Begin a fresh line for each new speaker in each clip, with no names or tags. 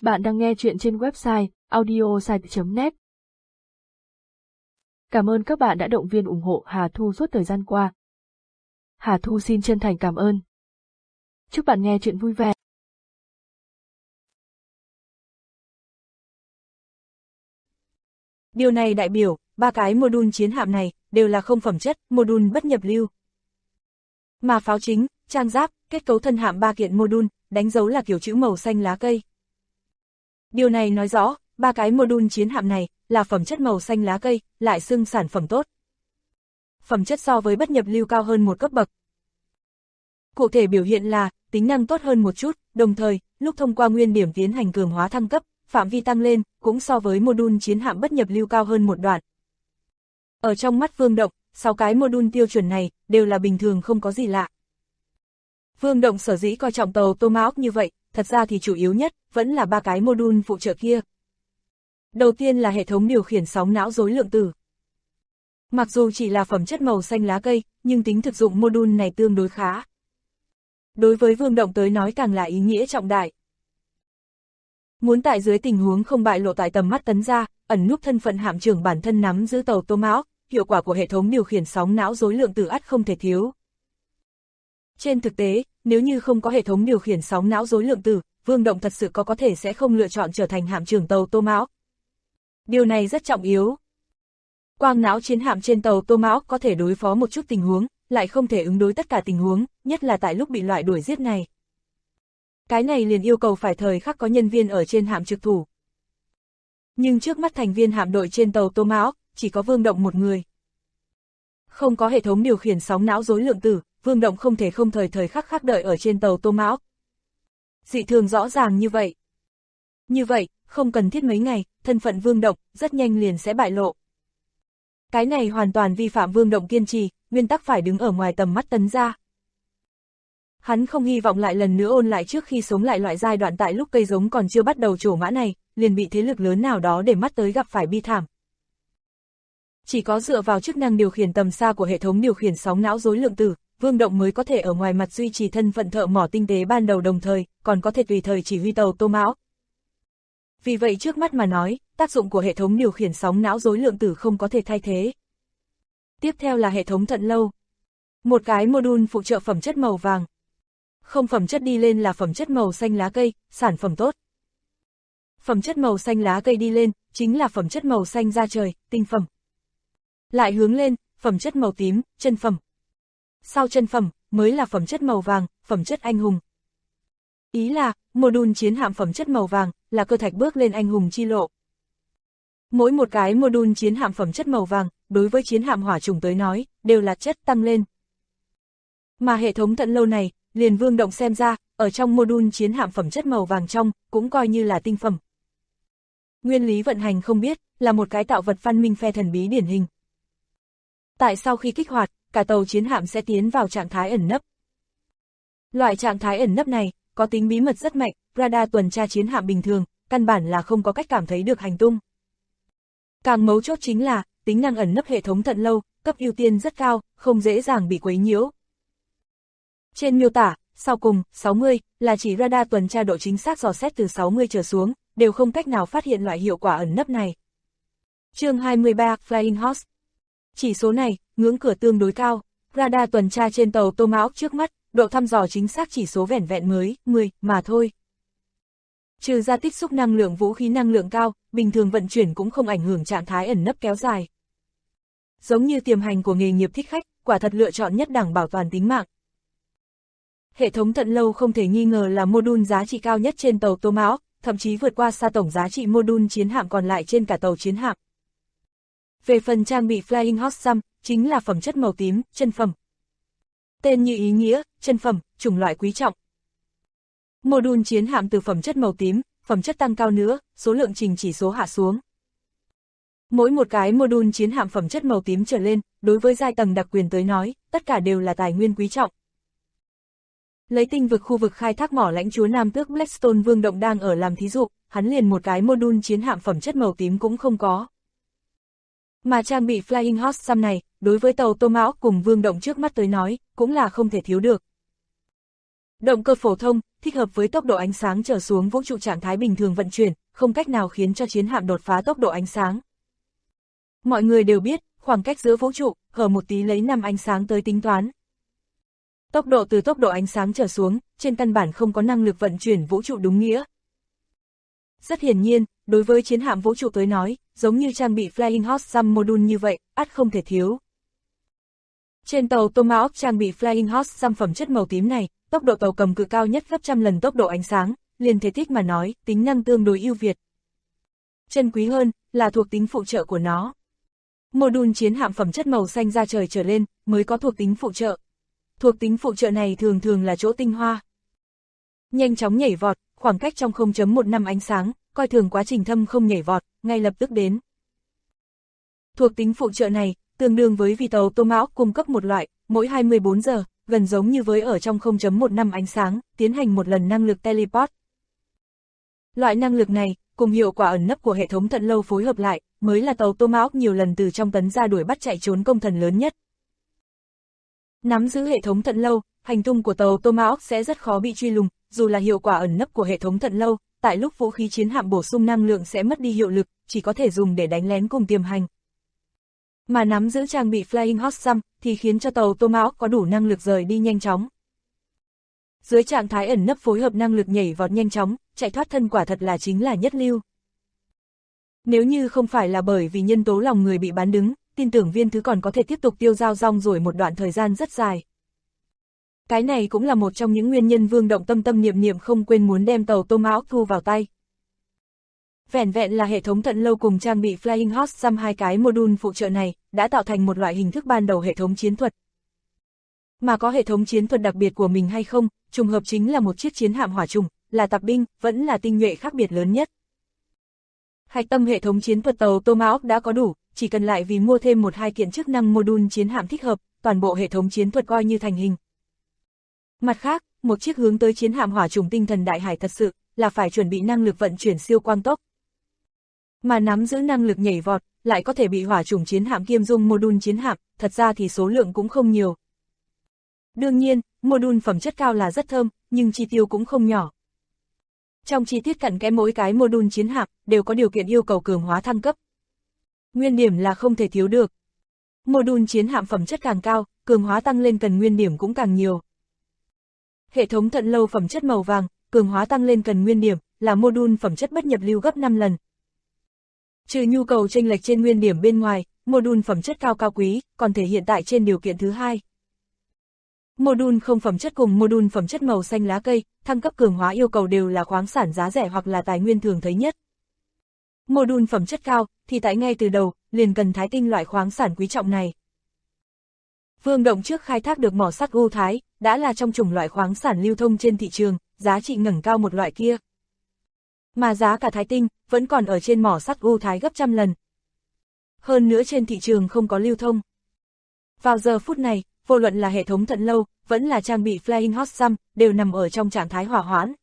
Bạn đang nghe chuyện trên website audiosite.net. Cảm ơn các bạn đã động viên ủng hộ Hà Thu suốt thời gian qua. Hà Thu xin chân thành cảm ơn. Chúc bạn nghe chuyện vui vẻ.
Điều này đại biểu, ba cái module chiến hạm này đều là không phẩm chất, module bất nhập lưu. Mà pháo chính, trang giáp, kết cấu thân hạm ba kiện module, đánh dấu là kiểu chữ màu xanh lá cây. Điều này nói rõ, ba cái module chiến hạm này là phẩm chất màu xanh lá cây, lại xưng sản phẩm tốt. Phẩm chất so với bất nhập lưu cao hơn một cấp bậc. Cụ thể biểu hiện là, tính năng tốt hơn một chút, đồng thời, lúc thông qua nguyên điểm tiến hành cường hóa thăng cấp, phạm vi tăng lên, cũng so với module chiến hạm bất nhập lưu cao hơn một đoạn. Ở trong mắt Vương Động, 6 cái module tiêu chuẩn này, đều là bình thường không có gì lạ. Vương Động sở dĩ coi trọng tàu Tomahawk như vậy, thật ra thì chủ yếu nhất, vẫn là ba cái module phụ trợ kia. Đầu tiên là hệ thống điều khiển sóng não rối lượng tử. Mặc dù chỉ là phẩm chất màu xanh lá cây, nhưng tính thực dụng module này tương đối khá. Đối với Vương Động tới nói càng là ý nghĩa trọng đại. Muốn tại dưới tình huống không bại lộ tại tầm mắt tấn gia, ẩn núp thân phận hạm trưởng bản thân nắm giữ tàu Tomahawk, hiệu quả của hệ thống điều khiển sóng não rối lượng tử ắt không thể thiếu. Trên thực tế, nếu như không có hệ thống điều khiển sóng não rối lượng tử, Vương Động thật sự có thể sẽ không lựa chọn trở thành hạm trưởng tàu Tomahawk. Điều này rất trọng yếu. Quang não chiến hạm trên tàu Tomahawk có thể đối phó một chút tình huống, lại không thể ứng đối tất cả tình huống, nhất là tại lúc bị loại đuổi giết này. Cái này liền yêu cầu phải thời khắc có nhân viên ở trên hạm trực thủ. Nhưng trước mắt thành viên hạm đội trên tàu Tomahawk, chỉ có Vương Động một người. Không có hệ thống điều khiển sóng não rối lượng tử, Vương Động không thể không thời khắc đợi ở trên tàu Tomahawk. Dị thường rõ ràng như vậy. Như vậy, không cần thiết mấy ngày, thân phận Vương Động rất nhanh liền sẽ bại lộ. Cái này hoàn toàn vi phạm Vương Động kiên trì, nguyên tắc phải đứng ở ngoài tầm mắt tấn gia. Hắn không hy vọng lại lần nữa ôn lại trước khi sống lại loại giai đoạn tại lúc cây giống còn chưa bắt đầu trổ mã này, liền bị thế lực lớn nào đó để mắt tới gặp phải bi thảm. Chỉ có dựa vào chức năng điều khiển tầm xa của hệ thống điều khiển sóng não rối lượng tử, Vương Động mới có thể ở ngoài mặt duy trì thân phận thợ mỏ tinh tế ban đầu đồng thời, còn có thể tùy thời chỉ huy tàu Tomahawk. Vì vậy trước mắt mà nói, tác dụng của hệ thống điều khiển sóng não rối lượng tử không có thể thay thế. Tiếp theo là hệ thống thận lâu. Một cái module phụ trợ phẩm chất màu vàng. Không phẩm chất đi lên là phẩm chất màu xanh lá cây, sản phẩm tốt. Phẩm chất màu xanh lá cây đi lên, chính là phẩm chất màu xanh da trời, tinh phẩm. Lại hướng lên, phẩm chất màu tím, chân phẩm. Sau chân phẩm, mới là phẩm chất màu vàng, phẩm chất anh hùng. Ý là, module chiến hạm phẩm chất màu vàng, là cơ thạch bước lên anh hùng chi lộ. Mỗi một cái module chiến hạm phẩm chất màu vàng, đối với chiến hạm hỏa trùng tới nói, đều là chất tăng lên. Mà hệ thống thận lâu này, liền Vương Động xem ra, ở trong module chiến hạm phẩm chất màu vàng trong, cũng coi như là tinh phẩm. Nguyên lý vận hành không biết, là một cái tạo vật văn minh phe thần bí điển hình. Tại sau khi kích hoạt, cả tàu chiến hạm sẽ tiến vào trạng thái ẩn nấp. Loại trạng thái ẩn nấp này, có tính bí mật rất mạnh, radar tuần tra chiến hạm bình thường, căn bản là không có cách cảm thấy được hành tung. Càng mấu chốt chính là, tính năng ẩn nấp hệ thống thận lâu, cấp ưu tiên rất cao, không dễ dàng bị quấy nhiễu. Trên miêu tả, sau cùng, 60, là chỉ radar tuần tra độ chính xác dò xét từ 60 trở xuống, đều không cách nào phát hiện loại hiệu quả ẩn nấp này. Chương 23, Flying Horse. Chỉ số này, ngưỡng cửa tương đối cao, radar tuần tra trên tàu Tomahawk trước mắt, độ thăm dò chính xác chỉ số vẻn vẹn mới, 10, mà thôi. Trừ ra tích xúc năng lượng vũ khí năng lượng cao, bình thường vận chuyển cũng không ảnh hưởng trạng thái ẩn nấp kéo dài. Giống như tiềm hành của nghề nghiệp thích khách, quả thật lựa chọn nhất đẳng bảo toàn tính mạng. Hệ thống thận lâu không thể nghi ngờ là module giá trị cao nhất trên tàu Tomahawk, thậm chí vượt qua xa tổng giá trị module chiến hạm còn lại trên cả tàu chiến hạm. Về phần trang bị Flying Horse Xăm, chính là phẩm chất màu tím, chân phẩm. Tên như ý nghĩa, chân phẩm, chủng loại quý trọng. Module chiến hạm từ phẩm chất màu tím, phẩm chất tăng cao nữa, số lượng trình chỉ số hạ xuống. Mỗi một cái module chiến hạm phẩm chất màu tím trở lên, đối với giai tầng đặc quyền tới nói, tất cả đều là tài nguyên quý trọng. Lấy tinh vực khu vực khai thác mỏ lãnh chúa Nam Tước Blackstone Vương Động đang ở làm thí dụ, hắn liền một cái module chiến hạm phẩm chất màu tím cũng không có. Mà trang bị Flying Horse Xăm này, đối với tàu Tomahawk cùng Vương Động trước mắt tới nói, cũng là không thể thiếu được. Động cơ phổ thông, thích hợp với tốc độ ánh sáng trở xuống vũ trụ trạng thái bình thường vận chuyển, không cách nào khiến cho chiến hạm đột phá tốc độ ánh sáng. Mọi người đều biết, khoảng cách giữa vũ trụ, hở một tí lấy 5 ánh sáng tới tính toán. Tốc độ từ tốc độ ánh sáng trở xuống, trên căn bản không có năng lực vận chuyển vũ trụ đúng nghĩa. Rất hiển nhiên, đối với chiến hạm vũ trụ tới nói, giống như trang bị Flying Horse Jump Module như vậy, ắt không thể thiếu. Trên tàu Tomahawk trang bị Flying Horse Jump phẩm chất màu tím này, tốc độ tàu cầm cự cao nhất gấp trăm lần tốc độ ánh sáng, liền thể tích mà nói, tính năng tương đối ưu việt. Chân quý hơn, là thuộc tính phụ trợ của nó. Module chiến hạm phẩm chất màu xanh da trời trở lên, mới có thuộc tính phụ trợ. Thuộc tính phụ trợ này thường thường là chỗ tinh hoa. Nhanh chóng nhảy vọt, khoảng cách trong 0.15 ánh sáng, coi thường quá trình thâm không nhảy vọt, ngay lập tức đến. Thuộc tính phụ trợ này, tương đương với vì tàu Tomahawk cung cấp một loại, mỗi 24 giờ, gần giống như với ở trong 0.15 ánh sáng, tiến hành một lần năng lực teleport. Loại năng lực này, cùng hiệu quả ẩn nấp của hệ thống thận lâu phối hợp lại, mới là tàu Tomahawk nhiều lần từ trong tấn ra đuổi bắt chạy trốn công thần lớn nhất. Nắm giữ hệ thống thận lâu, hành tung của tàu Tomahawk sẽ rất khó bị truy lùng, dù là hiệu quả ẩn nấp của hệ thống thận lâu, tại lúc vũ khí chiến hạm bổ sung năng lượng sẽ mất đi hiệu lực, chỉ có thể dùng để đánh lén cùng tiềm hành. Mà nắm giữ trang bị Flying Horse Jump thì khiến cho tàu Tomahawk có đủ năng lực rời đi nhanh chóng. Dưới trạng thái ẩn nấp phối hợp năng lực nhảy vọt nhanh chóng, chạy thoát thân quả thật là chính là nhất lưu. Nếu như không phải là bởi vì nhân tố lòng người bị bán đứng, tin tưởng Viên Thứ còn có thể tiếp tục tiêu dao rong rồi một đoạn thời gian rất dài. Cái này cũng là một trong những nguyên nhân Vương Động tâm tâm niệm niệm không quên muốn đem tàu Tomahawk thu vào tay. Vẻn vẹn là hệ thống thận lâu cùng trang bị Flying Horse Jump hai cái module phụ trợ này, đã tạo thành một loại hình thức ban đầu hệ thống chiến thuật. Mà có hệ thống chiến thuật đặc biệt của mình hay không, trùng hợp chính là một chiếc chiến hạm hỏa trùng, là tạp binh, vẫn là tinh nhuệ khác biệt lớn nhất. Hạch tâm hệ thống chiến thuật tàu Tomahawk đã có đủ, chỉ cần lại vì mua thêm một hai kiện chức năng module chiến hạm thích hợp, toàn bộ hệ thống chiến thuật coi như thành hình. Mặt khác, một chiếc hướng tới chiến hạm hỏa trùng tinh thần đại hải thật sự, là phải chuẩn bị năng lực vận chuyển siêu quang tốc. Mà nắm giữ năng lực nhảy vọt, lại có thể bị hỏa trùng chiến hạm kiêm dung module chiến hạm, thật ra thì số lượng cũng không nhiều. Đương nhiên, module phẩm chất cao là rất thơm, nhưng chi tiêu cũng không nhỏ. Trong chi tiết cặn kẽ mỗi cái module chiến hạm, đều có điều kiện yêu cầu cường hóa thăng cấp. Nguyên điểm là không thể thiếu được. Module chiến hạm phẩm chất càng cao, cường hóa tăng lên cần nguyên điểm cũng càng nhiều. Hệ thống thận lâu phẩm chất màu vàng, cường hóa tăng lên cần nguyên điểm, là module phẩm chất bất nhập lưu gấp 5 lần. Trừ nhu cầu chênh lệch trên nguyên điểm bên ngoài, module phẩm chất cao cao quý, còn thể hiện tại trên điều kiện thứ hai. Module không phẩm chất cùng module phẩm chất màu xanh lá cây, thăng cấp cường hóa yêu cầu đều là khoáng sản giá rẻ hoặc là tài nguyên thường thấy nhất. Module phẩm chất cao, thì tại ngay từ đầu, liền cần thái tinh loại khoáng sản quý trọng này. Vương Động trước khai thác được mỏ sắt U Thái, đã là trong chủng loại khoáng sản lưu thông trên thị trường, giá trị ngẩng cao một loại kia. Mà giá cả thái tinh, vẫn còn ở trên mỏ sắt U Thái gấp trăm lần. Hơn nữa trên thị trường không có lưu thông. Vào giờ phút này, vô luận là hệ thống thận lâu, vẫn là trang bị Flying Horse Jump, đều nằm ở trong trạng thái hỏa hoãn.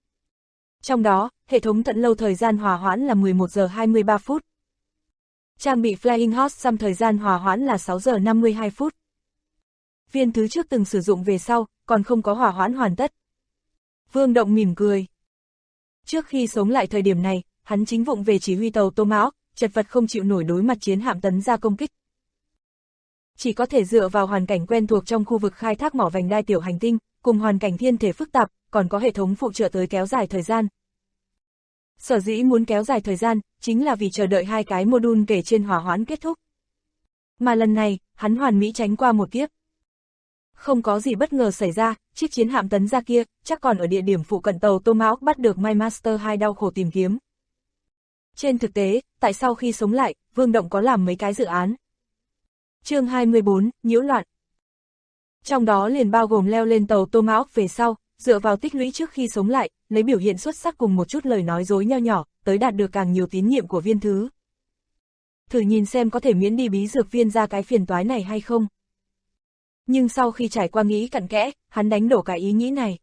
Trong đó, hệ thống thận lâu thời gian hỏa hoãn là 11 giờ 23 phút. Trang bị Flying Horse Jump thời gian hỏa hoãn là 6 giờ 52 phút. Viên Thứ trước từng sử dụng về sau, còn không có hỏa hoãn hoàn tất. Vương Động mỉm cười. Trước khi sống lại thời điểm này, hắn chính vụng về chỉ huy tàu Tomahawk, chật vật không chịu nổi đối mặt chiến hạm tấn ra công kích. Chỉ có thể dựa vào hoàn cảnh quen thuộc trong khu vực khai thác mỏ vành đai tiểu hành tinh, cùng hoàn cảnh thiên thể phức tạp, còn có hệ thống phụ trợ tới kéo dài thời gian. Sở dĩ muốn kéo dài thời gian, chính là vì chờ đợi hai cái module kể trên hỏa hoãn kết thúc. Mà lần này, hắn hoàn mỹ tránh qua một kiếp. Không có gì bất ngờ xảy ra, chiếc chiến hạm tấn ra kia, chắc còn ở địa điểm phụ cận tàu Tomahawk bắt được My Master 2 đau khổ tìm kiếm. Trên thực tế, tại sau khi sống lại, Vương Động có làm mấy cái dự án. Chương 24, nhiễu loạn. Trong đó liền bao gồm leo lên tàu Tomahawk về sau, dựa vào tích lũy trước khi sống lại, lấy biểu hiện xuất sắc cùng một chút lời nói dối nho nhỏ, tới đạt được càng nhiều tín nhiệm của Viên Thứ. Thử nhìn xem có thể miễn đi bí dược viên ra cái phiền toái này hay không. Nhưng sau khi trải qua nghĩ cặn kẽ, hắn đánh đổ cái ý nghĩ này.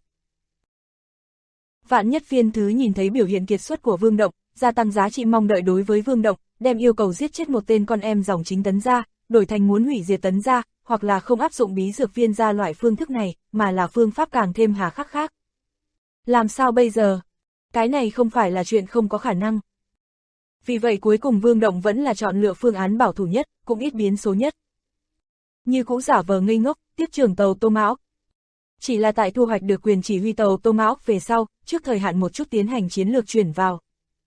Vạn nhất Viên Thứ nhìn thấy biểu hiện kiệt xuất của Vương Động, gia tăng giá trị mong đợi đối với Vương Động, đem yêu cầu giết chết một tên con em dòng chính tấn gia, đổi thành muốn hủy diệt tấn gia, hoặc là không áp dụng bí dược viên ra loại phương thức này, mà là phương pháp càng thêm hà khắc khác. Làm sao bây giờ? Cái này không phải là chuyện không có khả năng. Vì vậy cuối cùng Vương Động vẫn là chọn lựa phương án bảo thủ nhất, cũng ít biến số nhất. Như cũ giả vờ ngây ngốc, tiếp trưởng tàu Tô Mão. Chỉ là tại thu hoạch được quyền chỉ huy tàu Tô Mão về sau, trước thời hạn một chút tiến hành chiến lược chuyển vào.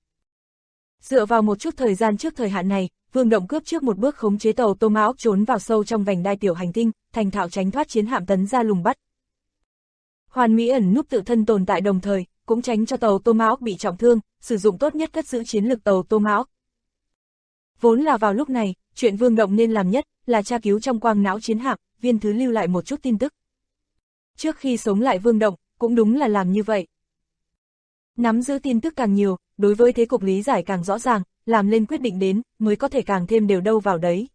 Dựa vào một chút thời gian trước thời hạn này, Vương Động cướp trước một bước khống chế tàu Tô Mão trốn vào sâu trong vành đai tiểu hành tinh, thành thạo tránh thoát chiến hạm tấn ra lùng bắt. Hoàn mỹ ẩn núp tự thân tồn tại đồng thời, cũng tránh cho tàu Tô Mão bị trọng thương, sử dụng tốt nhất cất giữ chiến lược tàu Tô Mão. Vốn là vào lúc này, chuyện Vương Động nên làm nhất là tra cứu trong quang não chiến hạm, viên thứ lưu lại một chút tin tức. Trước khi sống lại Vương Động, cũng đúng là làm như vậy. Nắm giữ tin tức càng nhiều, đối với thế cục lý giải càng rõ ràng, làm lên quyết định đến, mới có thể càng thêm đều đâu vào đấy.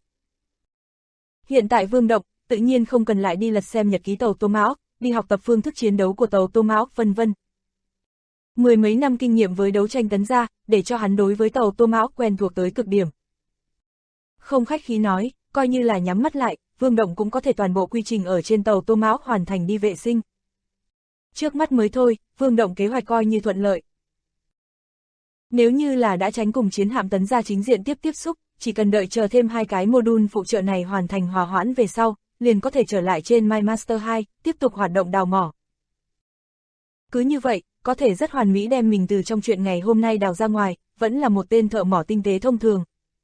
Hiện tại Vương Động, tự nhiên không cần lại đi lật xem nhật ký tàu Tô Mão, đi học tập phương thức chiến đấu của tàu Tô Mão, vân vân. Mười mấy năm kinh nghiệm với đấu tranh tấn gia, để cho hắn đối với tàu Tô Mão quen thuộc tới cực điểm. Không khách khí nói, coi như là nhắm mắt lại, Vương Động cũng có thể toàn bộ quy trình ở trên tàu Tô Mão hoàn thành đi vệ sinh. Trước mắt mới thôi, Vương Động kế hoạch coi như thuận lợi. Nếu như là đã tránh cùng chiến hạm tấn gia chính diện tiếp xúc, chỉ cần đợi chờ thêm 2 cái module phụ trợ này hoàn thành hòa hoãn về sau, liền có thể trở lại trên My Master 2, tiếp tục hoạt động đào mỏ. Cứ như vậy, có thể rất hoàn mỹ đem mình từ trong chuyện ngày hôm nay đào ra ngoài, vẫn là một tên thợ mỏ tinh tế thông thường.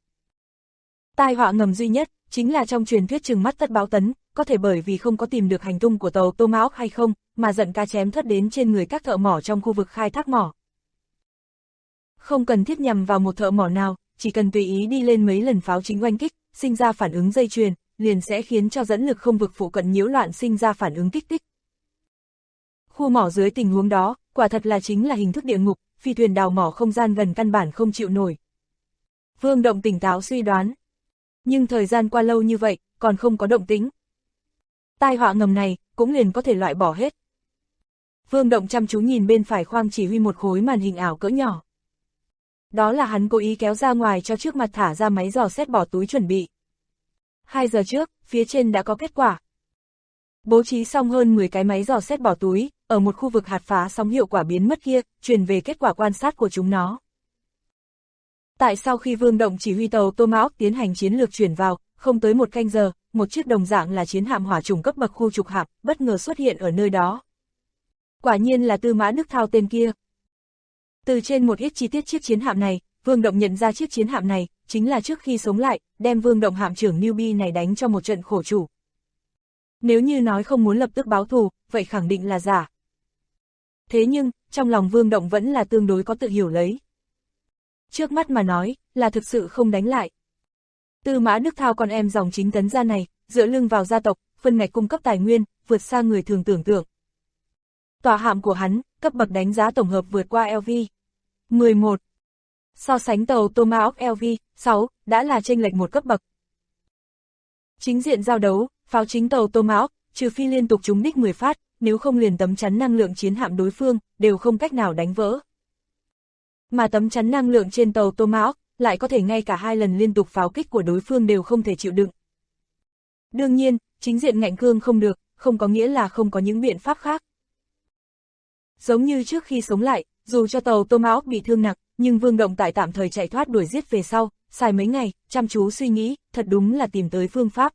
Tai họa ngầm duy nhất, chính là trong truyền thuyết trừng mắt tất báo tấn, có thể bởi vì không có tìm được hành tung của tàu Tô Mão hay không, mà giận cá chém thất đến trên người các thợ mỏ trong khu vực khai thác mỏ. Không cần thiết nhằm vào một thợ mỏ nào, chỉ cần tùy ý đi lên mấy lần pháo chính oanh kích, sinh ra phản ứng dây chuyền, liền sẽ khiến cho dẫn lực không vực phụ cận nhiễu loạn sinh ra phản ứng kích thích. Khu mỏ dưới tình huống đó, quả thật là chính là hình thức địa ngục, phi thuyền đào mỏ không gian gần căn bản không chịu nổi. Vương Động tỉnh táo suy đoán. Nhưng thời gian qua lâu như vậy, còn không có động tĩnh. Tai họa ngầm này, cũng liền có thể loại bỏ hết. Vương Động chăm chú nhìn bên phải khoang chỉ huy một khối màn hình ảo cỡ nhỏ. Đó là hắn cố ý kéo ra ngoài cho trước mặt thả ra máy dò xét bỏ túi chuẩn bị. 2 giờ trước, phía trên đã có kết quả. Bố trí xong hơn 10 cái máy dò xét bỏ túi, ở một khu vực hạt phá sóng hiệu quả biến mất kia, truyền về kết quả quan sát của chúng nó. Tại sau khi Vương Động chỉ huy tàu Tô Mão tiến hành chiến lược chuyển vào, không tới 1 canh giờ, một chiếc đồng dạng là chiến hạm hỏa trùng cấp bậc khu trục hạm, bất ngờ xuất hiện ở nơi đó. Quả nhiên là Tư Mã Đức Thao tên kia. Từ trên một ít chi tiết chiếc chiến hạm này, Vương Động nhận ra chiếc chiến hạm này, chính là trước khi sống lại, đem Vương Động hạm trưởng newbie này đánh cho một trận khổ chủ. Nếu như nói không muốn lập tức báo thù, vậy khẳng định là giả. Thế nhưng, trong lòng Vương Động vẫn là tương đối có tự hiểu lấy. Trước mắt mà nói, là thực sự không đánh lại. Tư Mã Đức Thao con em dòng chính tấn gia này, dựa lưng vào gia tộc, phân ngạch cung cấp tài nguyên, vượt xa người thường tưởng tượng. Tòa hạm của hắn, cấp bậc đánh giá tổng hợp vượt qua LV-11. So sánh tàu Tô Mão LV-6, đã là chênh lệch một cấp bậc. Chính diện giao đấu, pháo chính tàu Tô Mão, trừ phi liên tục trúng đích 10 phát, nếu không liền tấm chắn năng lượng chiến hạm đối phương, đều không cách nào đánh vỡ. Mà tấm chắn năng lượng trên tàu Tô Mão, lại có thể ngay cả 2 lần liên tục pháo kích của đối phương đều không thể chịu đựng. Đương nhiên, chính diện ngạnh cương không được, không có nghĩa là không có những biện pháp khác. Giống như trước khi sống lại, dù cho tàu Tô Mão bị thương nặng, nhưng Vương Động tại tạm thời chạy thoát đuổi giết về sau, xài mấy ngày, chăm chú suy nghĩ, thật đúng là tìm tới phương pháp.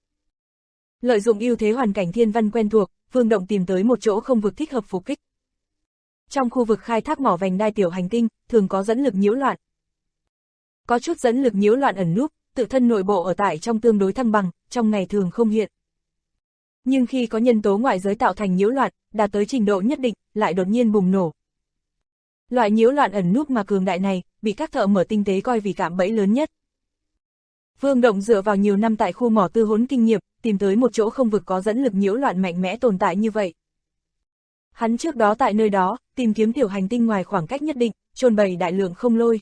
Lợi dụng ưu thế hoàn cảnh thiên văn quen thuộc, Vương Động tìm tới một chỗ không vực thích hợp phục kích. Trong khu vực khai thác mỏ vành đai tiểu hành tinh, thường có dẫn lực nhiễu loạn. Có chút dẫn lực nhiễu loạn ẩn núp, tự thân nội bộ ở tại trong tương đối thăng bằng, trong ngày thường không hiện. Nhưng khi có nhân tố ngoại giới tạo thành nhiễu loạn, đạt tới trình độ nhất định, lại đột nhiên bùng nổ. Loại nhiễu loạn ẩn núp mà cường đại này, bị các thợ mỏ tinh tế coi vì cạm bẫy lớn nhất. Vương Động dựa vào nhiều năm tại khu mỏ tư hốn kinh nghiệm, tìm tới một chỗ không vực có dẫn lực nhiễu loạn mạnh mẽ tồn tại như vậy. Hắn trước đó tại nơi đó, tìm kiếm tiểu hành tinh ngoài khoảng cách nhất định, chôn bày đại lượng không lôi.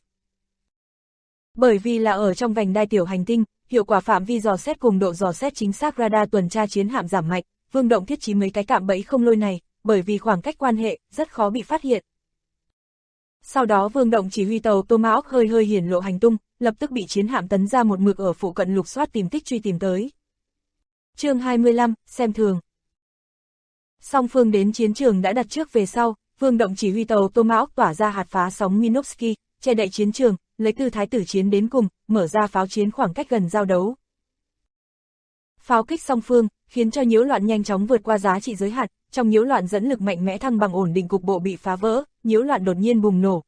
Bởi vì là ở trong vành đai tiểu hành tinh, hiệu quả phạm vi dò xét cùng độ dò xét chính xác radar tuần tra chiến hạm giảm mạnh, Vương Động thiết trí mấy cái cạm bẫy không lôi này, bởi vì khoảng cách quan hệ, rất khó bị phát hiện. Sau đó Vương Động chỉ huy tàu Tô Mão hơi hiển lộ hành tung, lập tức bị chiến hạm tấn ra một mực ở phụ cận lục soát tìm tích truy tìm tới. Chương 25, xem thường. Song phương đến chiến trường đã đặt trước về sau, Vương Động chỉ huy tàu Tomahawk tỏa ra hạt phá sóng Minovsky, che đậy chiến trường, lấy tư thái tử chiến đến cùng, mở ra pháo chiến khoảng cách gần giao đấu. Pháo kích song phương, khiến cho nhiễu loạn nhanh chóng vượt qua giá trị giới hạn, trong nhiễu loạn dẫn lực mạnh mẽ thăng bằng ổn định cục bộ bị phá vỡ, nhiễu loạn đột nhiên bùng nổ.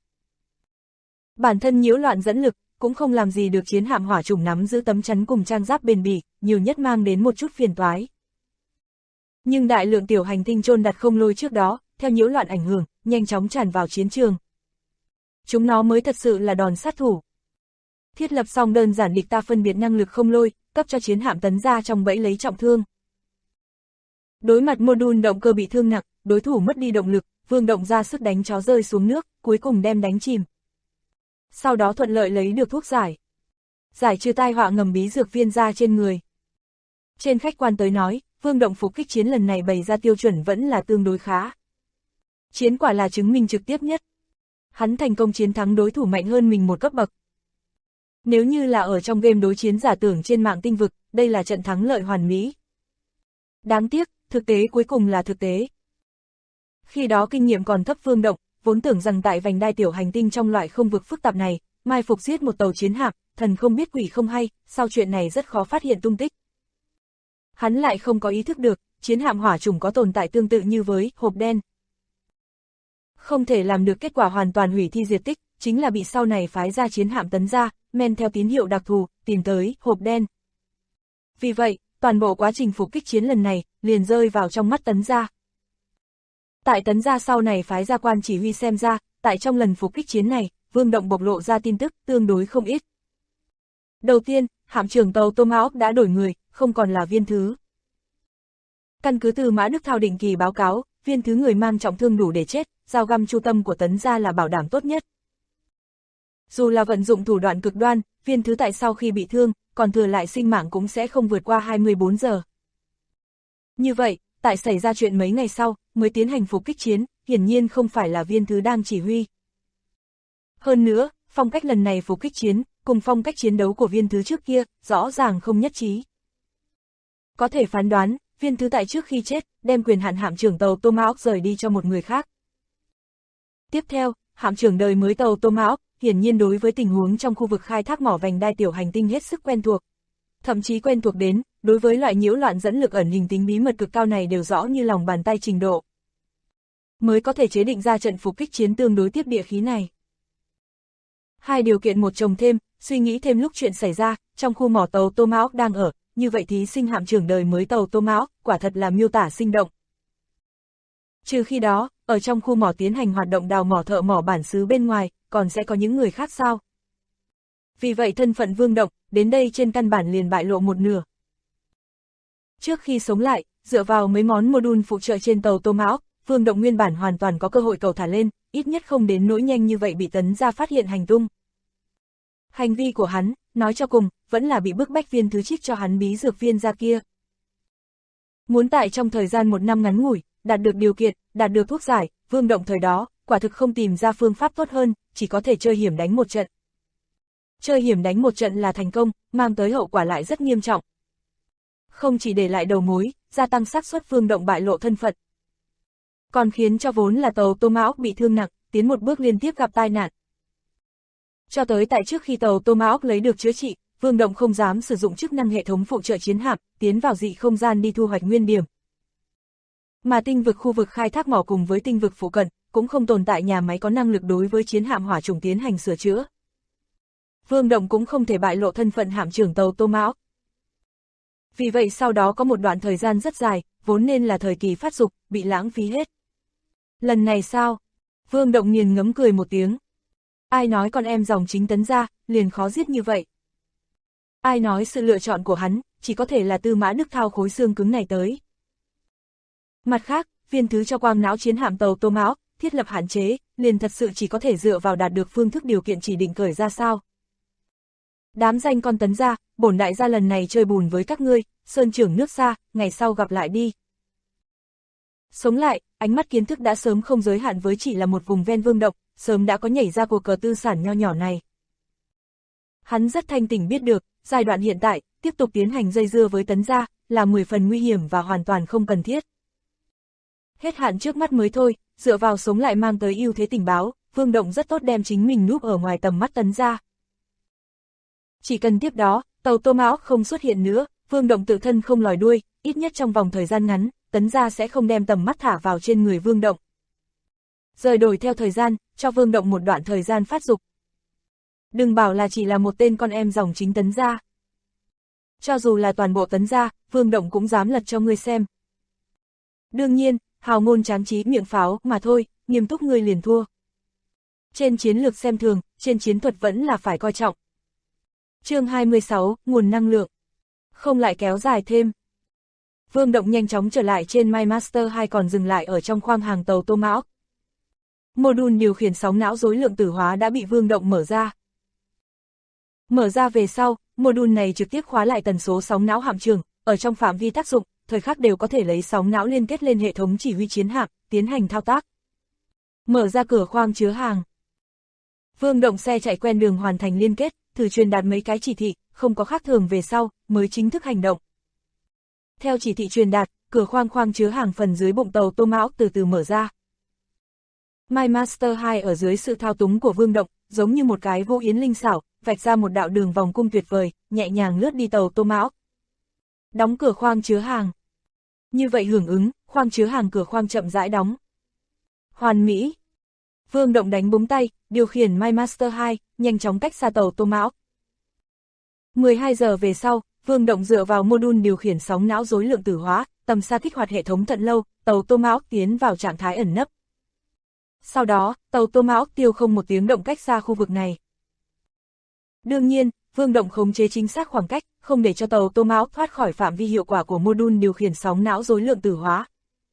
Bản thân nhiễu loạn dẫn lực cũng không làm gì được chiến hạm hỏa trùng nắm giữ tấm chắn cùng trang giáp bền bỉ, nhiều nhất mang đến một chút phiền toái. Nhưng đại lượng tiểu hành tinh chôn đặt không lôi trước đó, theo nhiễu loạn ảnh hưởng, nhanh chóng tràn vào chiến trường. Chúng nó mới thật sự là đòn sát thủ. Thiết lập xong đơn giản địch ta phân biệt năng lực không lôi, cấp cho chiến hạm tấn ra trong bẫy lấy trọng thương. Đối mặt mô-đun động cơ bị thương nặng, đối thủ mất đi động lực, Vương Động ra sức đánh chó rơi xuống nước, cuối cùng đem đánh chìm. Sau đó thuận lợi lấy được thuốc giải. Giải trừ tai họa ngầm bí dược viên ra trên người. Trên khách quan tới nói, Vương Động phục kích chiến lần này bày ra tiêu chuẩn vẫn là tương đối khá. Chiến quả là chứng minh trực tiếp nhất. Hắn thành công chiến thắng đối thủ mạnh hơn mình một cấp bậc. Nếu như là ở trong game đối chiến giả tưởng trên mạng tinh vực, đây là trận thắng lợi hoàn mỹ. Đáng tiếc, thực tế cuối cùng là thực tế. Khi đó kinh nghiệm còn thấp Vương Động, vốn tưởng rằng tại vành đai tiểu hành tinh trong loại không vực phức tạp này, mai phục giết một tàu chiến hạm, thần không biết quỷ không hay, sau chuyện này rất khó phát hiện tung tích. Hắn lại không có ý thức được, chiến hạm hỏa trùng có tồn tại tương tự như với hộp đen. Không thể làm được kết quả hoàn toàn hủy thi diệt tích, chính là bị sau này phái ra chiến hạm tấn ra, men theo tín hiệu đặc thù, tìm tới hộp đen. Vì vậy, toàn bộ quá trình phục kích chiến lần này, liền rơi vào trong mắt tấn ra. Tại tấn ra sau này phái ra quan chỉ huy xem ra, tại trong lần phục kích chiến này, Vương Động bộc lộ ra tin tức tương đối không ít. Đầu tiên, hạm trưởng tàu Tomahawk đã đổi người, không còn là Viên Thứ. Căn cứ từ Mã Đức Thao định kỳ báo cáo, Viên Thứ người mang trọng thương đủ để chết, dao găm chu tâm của tấn ra là bảo đảm tốt nhất. Dù là vận dụng thủ đoạn cực đoan, Viên Thứ tại sau khi bị thương, còn thừa lại sinh mạng cũng sẽ không vượt qua 24 giờ. Như vậy, tại xảy ra chuyện mấy ngày sau, mới tiến hành phục kích chiến, hiển nhiên không phải là Viên Thứ đang chỉ huy. Hơn nữa, phong cách lần này phục kích chiến, cùng phong cách chiến đấu của Viên Thứ trước kia, rõ ràng không nhất trí. Có thể phán đoán, Viên Thứ tại trước khi chết, đem quyền hạn hạm trưởng tàu Tomahawk rời đi cho một người khác. Tiếp theo, hạm trưởng đời mới tàu Tomahawk, hiển nhiên đối với tình huống trong khu vực khai thác mỏ vành đai tiểu hành tinh hết sức quen thuộc. Thậm chí quen thuộc đến, đối với loại nhiễu loạn dẫn lực ẩn hình tính bí mật cực cao này đều rõ như lòng bàn tay trình độ. Mới có thể chế định ra trận phục kích chiến tương đối tiếp địa khí này. Hai điều kiện một chồng thêm, suy nghĩ thêm lúc chuyện xảy ra, trong khu mỏ tàu Tomahawk đang ở, như vậy thí sinh hạm trưởng đời mới tàu Tomahawk, quả thật là miêu tả sinh động. Trừ khi đó, ở trong khu mỏ tiến hành hoạt động đào mỏ thợ mỏ bản xứ bên ngoài, còn sẽ có những người khác sao? Vì vậy thân phận Vương Động, đến đây trên căn bản liền bại lộ một nửa. Trước khi sống lại, dựa vào mấy món mô-đun phụ trợ trên tàu Tomahawk, Vương Động nguyên bản hoàn toàn có cơ hội cầu thả lên, ít nhất không đến nỗi nhanh như vậy bị tấn ra phát hiện hành tung. Hành vi của hắn, nói cho cùng, vẫn là bị bức bách Viên Thứ trích cho hắn bí dược viên ra kia. Muốn tại trong thời gian 1 năm ngắn ngủi, đạt được điều kiện, đạt được thuốc giải, Vương Động thời đó, quả thực không tìm ra phương pháp tốt hơn, chỉ có thể chơi hiểm đánh một trận. Chơi hiểm đánh một trận là thành công, mang tới hậu quả lại rất nghiêm trọng. Không chỉ để lại đầu mối, gia tăng xác suất Vương Động bại lộ thân phận, còn khiến cho vốn là tàu Tomahawk bị thương nặng, tiến một bước liên tiếp gặp tai nạn. Cho tới tại trước khi tàu Tomahawk lấy được chữa trị, Vương Động không dám sử dụng chức năng hệ thống phụ trợ chiến hạm, tiến vào dị không gian đi thu hoạch nguyên điểm. Mà tinh vực khu vực khai thác mỏ cùng với tinh vực phụ cận, cũng không tồn tại nhà máy có năng lực đối với chiến hạm hỏa trùng tiến hành sửa chữa. Vương Động cũng không thể bại lộ thân phận hạm trưởng tàu Tomahawk. Vì vậy sau đó có một đoạn thời gian rất dài, vốn nên là thời kỳ phát dục, bị lãng phí hết. Lần này sao? Vương Động nghiền ngẫm cười một tiếng. Ai nói con em dòng chính tấn ra, liền khó giết như vậy? Ai nói sự lựa chọn của hắn, chỉ có thể là Tư Mã Đức Thao khối xương cứng này tới? Mặt khác, Viên Thứ cho quang não chiến hạm tàu Tomahawk, thiết lập hạn chế, liền thật sự chỉ có thể dựa vào đạt được phương thức điều kiện chỉ định cởi ra sao? Đám danh con tấn ra, bổn đại gia lần này chơi bùn với các ngươi, sơn trưởng nước xa, ngày sau gặp lại đi. Sống lại, ánh mắt kiến thức đã sớm không giới hạn với chỉ là một vùng ven Vương Động, sớm đã có nhảy ra cuộc cờ tư sản nho nhỏ này. Hắn rất thanh tỉnh biết được, giai đoạn hiện tại, tiếp tục tiến hành dây dưa với tấn gia, là 10 phần nguy hiểm và hoàn toàn không cần thiết. Hết hạn trước mắt mới thôi, dựa vào sống lại mang tới ưu thế tình báo, Vương Động rất tốt đem chính mình núp ở ngoài tầm mắt Tấn gia. Chỉ cần tiếp đó, tàu Tô Mão không xuất hiện nữa, Vương Động tự thân không lòi đuôi, ít nhất trong vòng thời gian ngắn, Tấn gia sẽ không đem tầm mắt thả vào trên người Vương Động. Rời đổi theo thời gian, cho Vương Động một đoạn thời gian phát dục. Đừng bảo là chỉ là một tên con em dòng chính Tấn gia. Cho dù là toàn bộ Tấn gia, Vương Động cũng dám lật cho ngươi xem. Đương nhiên, hào ngôn tráng trí miệng pháo mà thôi, nghiêm túc ngươi liền thua. Trên chiến lược xem thường, trên chiến thuật vẫn là phải coi trọng. Chương 26, nguồn năng lượng. Không lại kéo dài thêm. Vương Động nhanh chóng trở lại trên MyMaster 2 còn dừng lại ở trong khoang hàng tàu Tô Mão. Module điều khiển sóng não rối lượng tử hóa đã bị Vương Động mở ra. Mở ra về sau, module này trực tiếp khóa lại tần số sóng não hạm trường, ở trong phạm vi tác dụng, thời khắc đều có thể lấy sóng não liên kết lên hệ thống chỉ huy chiến hạm, tiến hành thao tác. Mở ra cửa khoang chứa hàng. Vương Động xe chạy quen đường hoàn thành liên kết, thử truyền đạt mấy cái chỉ thị, không có khác thường về sau, mới chính thức hành động. Theo chỉ thị truyền đạt, cửa khoang chứa hàng phần dưới bụng tàu Tô Mão từ từ mở ra. MyMaster 2 ở dưới sự thao túng của Vương Động, giống như một cái vô yến linh xảo, vạch ra một đạo đường vòng cung tuyệt vời, nhẹ nhàng lướt đi tàu Tô Mão. Đóng cửa khoang chứa hàng. Như vậy hưởng ứng, khoang chứa hàng cửa khoang chậm rãi đóng. Hoàn mỹ. Vương Động đánh búng tay, điều khiển MyMaster 2, nhanh chóng cách xa tàu Tô Mão. 12 giờ về sau, Vương Động dựa vào module điều khiển sóng não rối lượng tử hóa, tầm xa kích hoạt hệ thống Thận Lâu, tàu Tô Mão tiến vào trạng thái ẩn nấp. Sau đó, tàu Tô Mão tiêu không một tiếng động cách xa khu vực này. Đương nhiên, Vương Động khống chế chính xác khoảng cách, không để cho tàu Tô Mão thoát khỏi phạm vi hiệu quả của module điều khiển sóng não rối lượng tử hóa.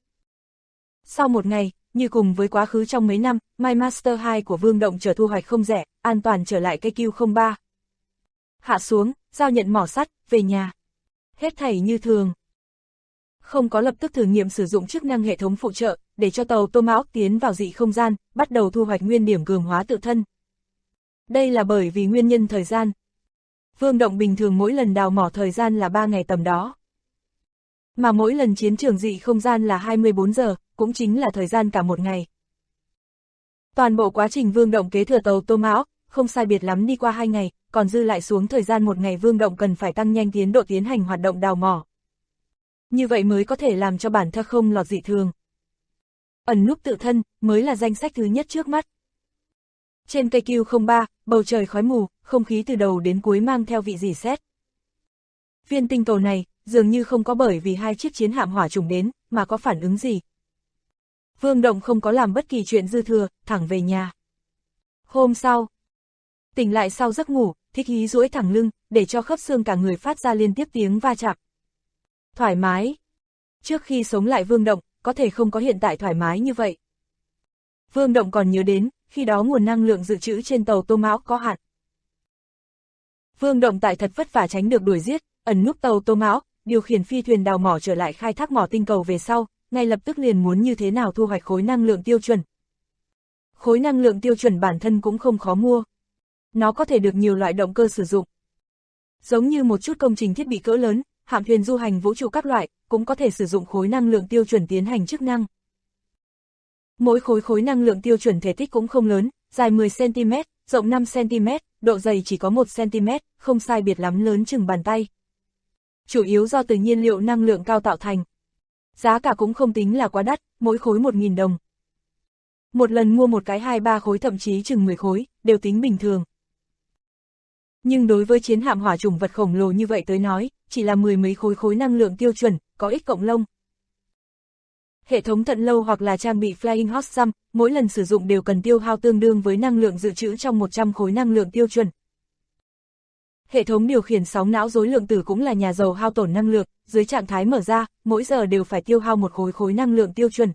Sau một ngày, như cùng với quá khứ trong mấy năm, MyMaster 2 của Vương Động trở thu hoạch không rẻ, an toàn trở lại cây Q03. Hạ xuống, giao nhận mỏ sắt, về nhà. Hết thảy như thường. Không có lập tức thử nghiệm sử dụng chức năng hệ thống phụ trợ, để cho tàu Tô Mão tiến vào dị không gian, bắt đầu thu hoạch nguyên điểm cường hóa tự thân. Đây là bởi vì nguyên nhân thời gian. Vương Động bình thường mỗi lần đào mỏ thời gian là 3 ngày tầm đó. Mà mỗi lần chiến trường dị không gian là 24 giờ, cũng chính là thời gian cả một ngày. Toàn bộ quá trình Vương Động kế thừa tàu Tô Mão, không sai biệt lắm đi qua 2 ngày, còn dư lại xuống thời gian một ngày Vương Động cần phải tăng nhanh tiến độ tiến hành hoạt động đào mỏ. Như vậy mới có thể làm cho bản thân không lọt dị thường. Ẩn núp tự thân, mới là danh sách thứ nhất trước mắt. Trên cây Q03, bầu trời khói mù, không khí từ đầu đến cuối mang theo vị rỉ sét. Viên tinh cầu này, dường như không có bởi vì 2 chiếc chiến hạm hỏa trùng đến, mà có phản ứng gì. Vương Động không có làm bất kỳ chuyện dư thừa, thẳng về nhà. Hôm sau, tỉnh lại sau giấc ngủ, thích ý duỗi thẳng lưng, để cho khớp xương cả người phát ra liên tiếp tiếng va chạm. Thoải mái. Trước khi sống lại Vương Động, có thể không có hiện tại thoải mái như vậy. Vương Động còn nhớ đến, khi đó nguồn năng lượng dự trữ trên tàu Tô Mão có hạn. Vương Động tại thật vất vả tránh được đuổi giết, ẩn núp tàu Tô Mão, điều khiển phi thuyền đào mỏ trở lại khai thác mỏ tinh cầu về sau, ngay lập tức liền muốn như thế nào thu hoạch khối năng lượng tiêu chuẩn. Khối năng lượng tiêu chuẩn bản thân cũng không khó mua. Nó có thể được nhiều loại động cơ sử dụng. Giống như một chút công trình thiết bị cỡ lớn, hạm thuyền du hành vũ trụ các loại, cũng có thể sử dụng khối năng lượng tiêu chuẩn tiến hành chức năng. Mỗi khối năng lượng tiêu chuẩn thể tích cũng không lớn, dài 10cm, rộng 5cm, độ dày chỉ có 1cm, không sai biệt lắm lớn chừng bàn tay. Chủ yếu do từ nhiên liệu năng lượng cao tạo thành. Giá cả cũng không tính là quá đắt, mỗi khối 1.000 đồng. Một lần mua một cái 2-3 khối thậm chí chừng 10 khối, đều tính bình thường. Nhưng đối với chiến hạm hỏa trùng vật khổng lồ như vậy tới nói, chỉ là 10 mấy khối năng lượng tiêu chuẩn, có ích cộng lông. Hệ thống Thận Lâu hoặc là trang bị Flying Hot Sum, mỗi lần sử dụng đều cần tiêu hao tương đương với năng lượng dự trữ trong 100 khối năng lượng tiêu chuẩn. Hệ thống điều khiển sóng não rối lượng tử cũng là nhà giàu hao tổn năng lượng, dưới trạng thái mở ra, mỗi giờ đều phải tiêu hao một khối năng lượng tiêu chuẩn.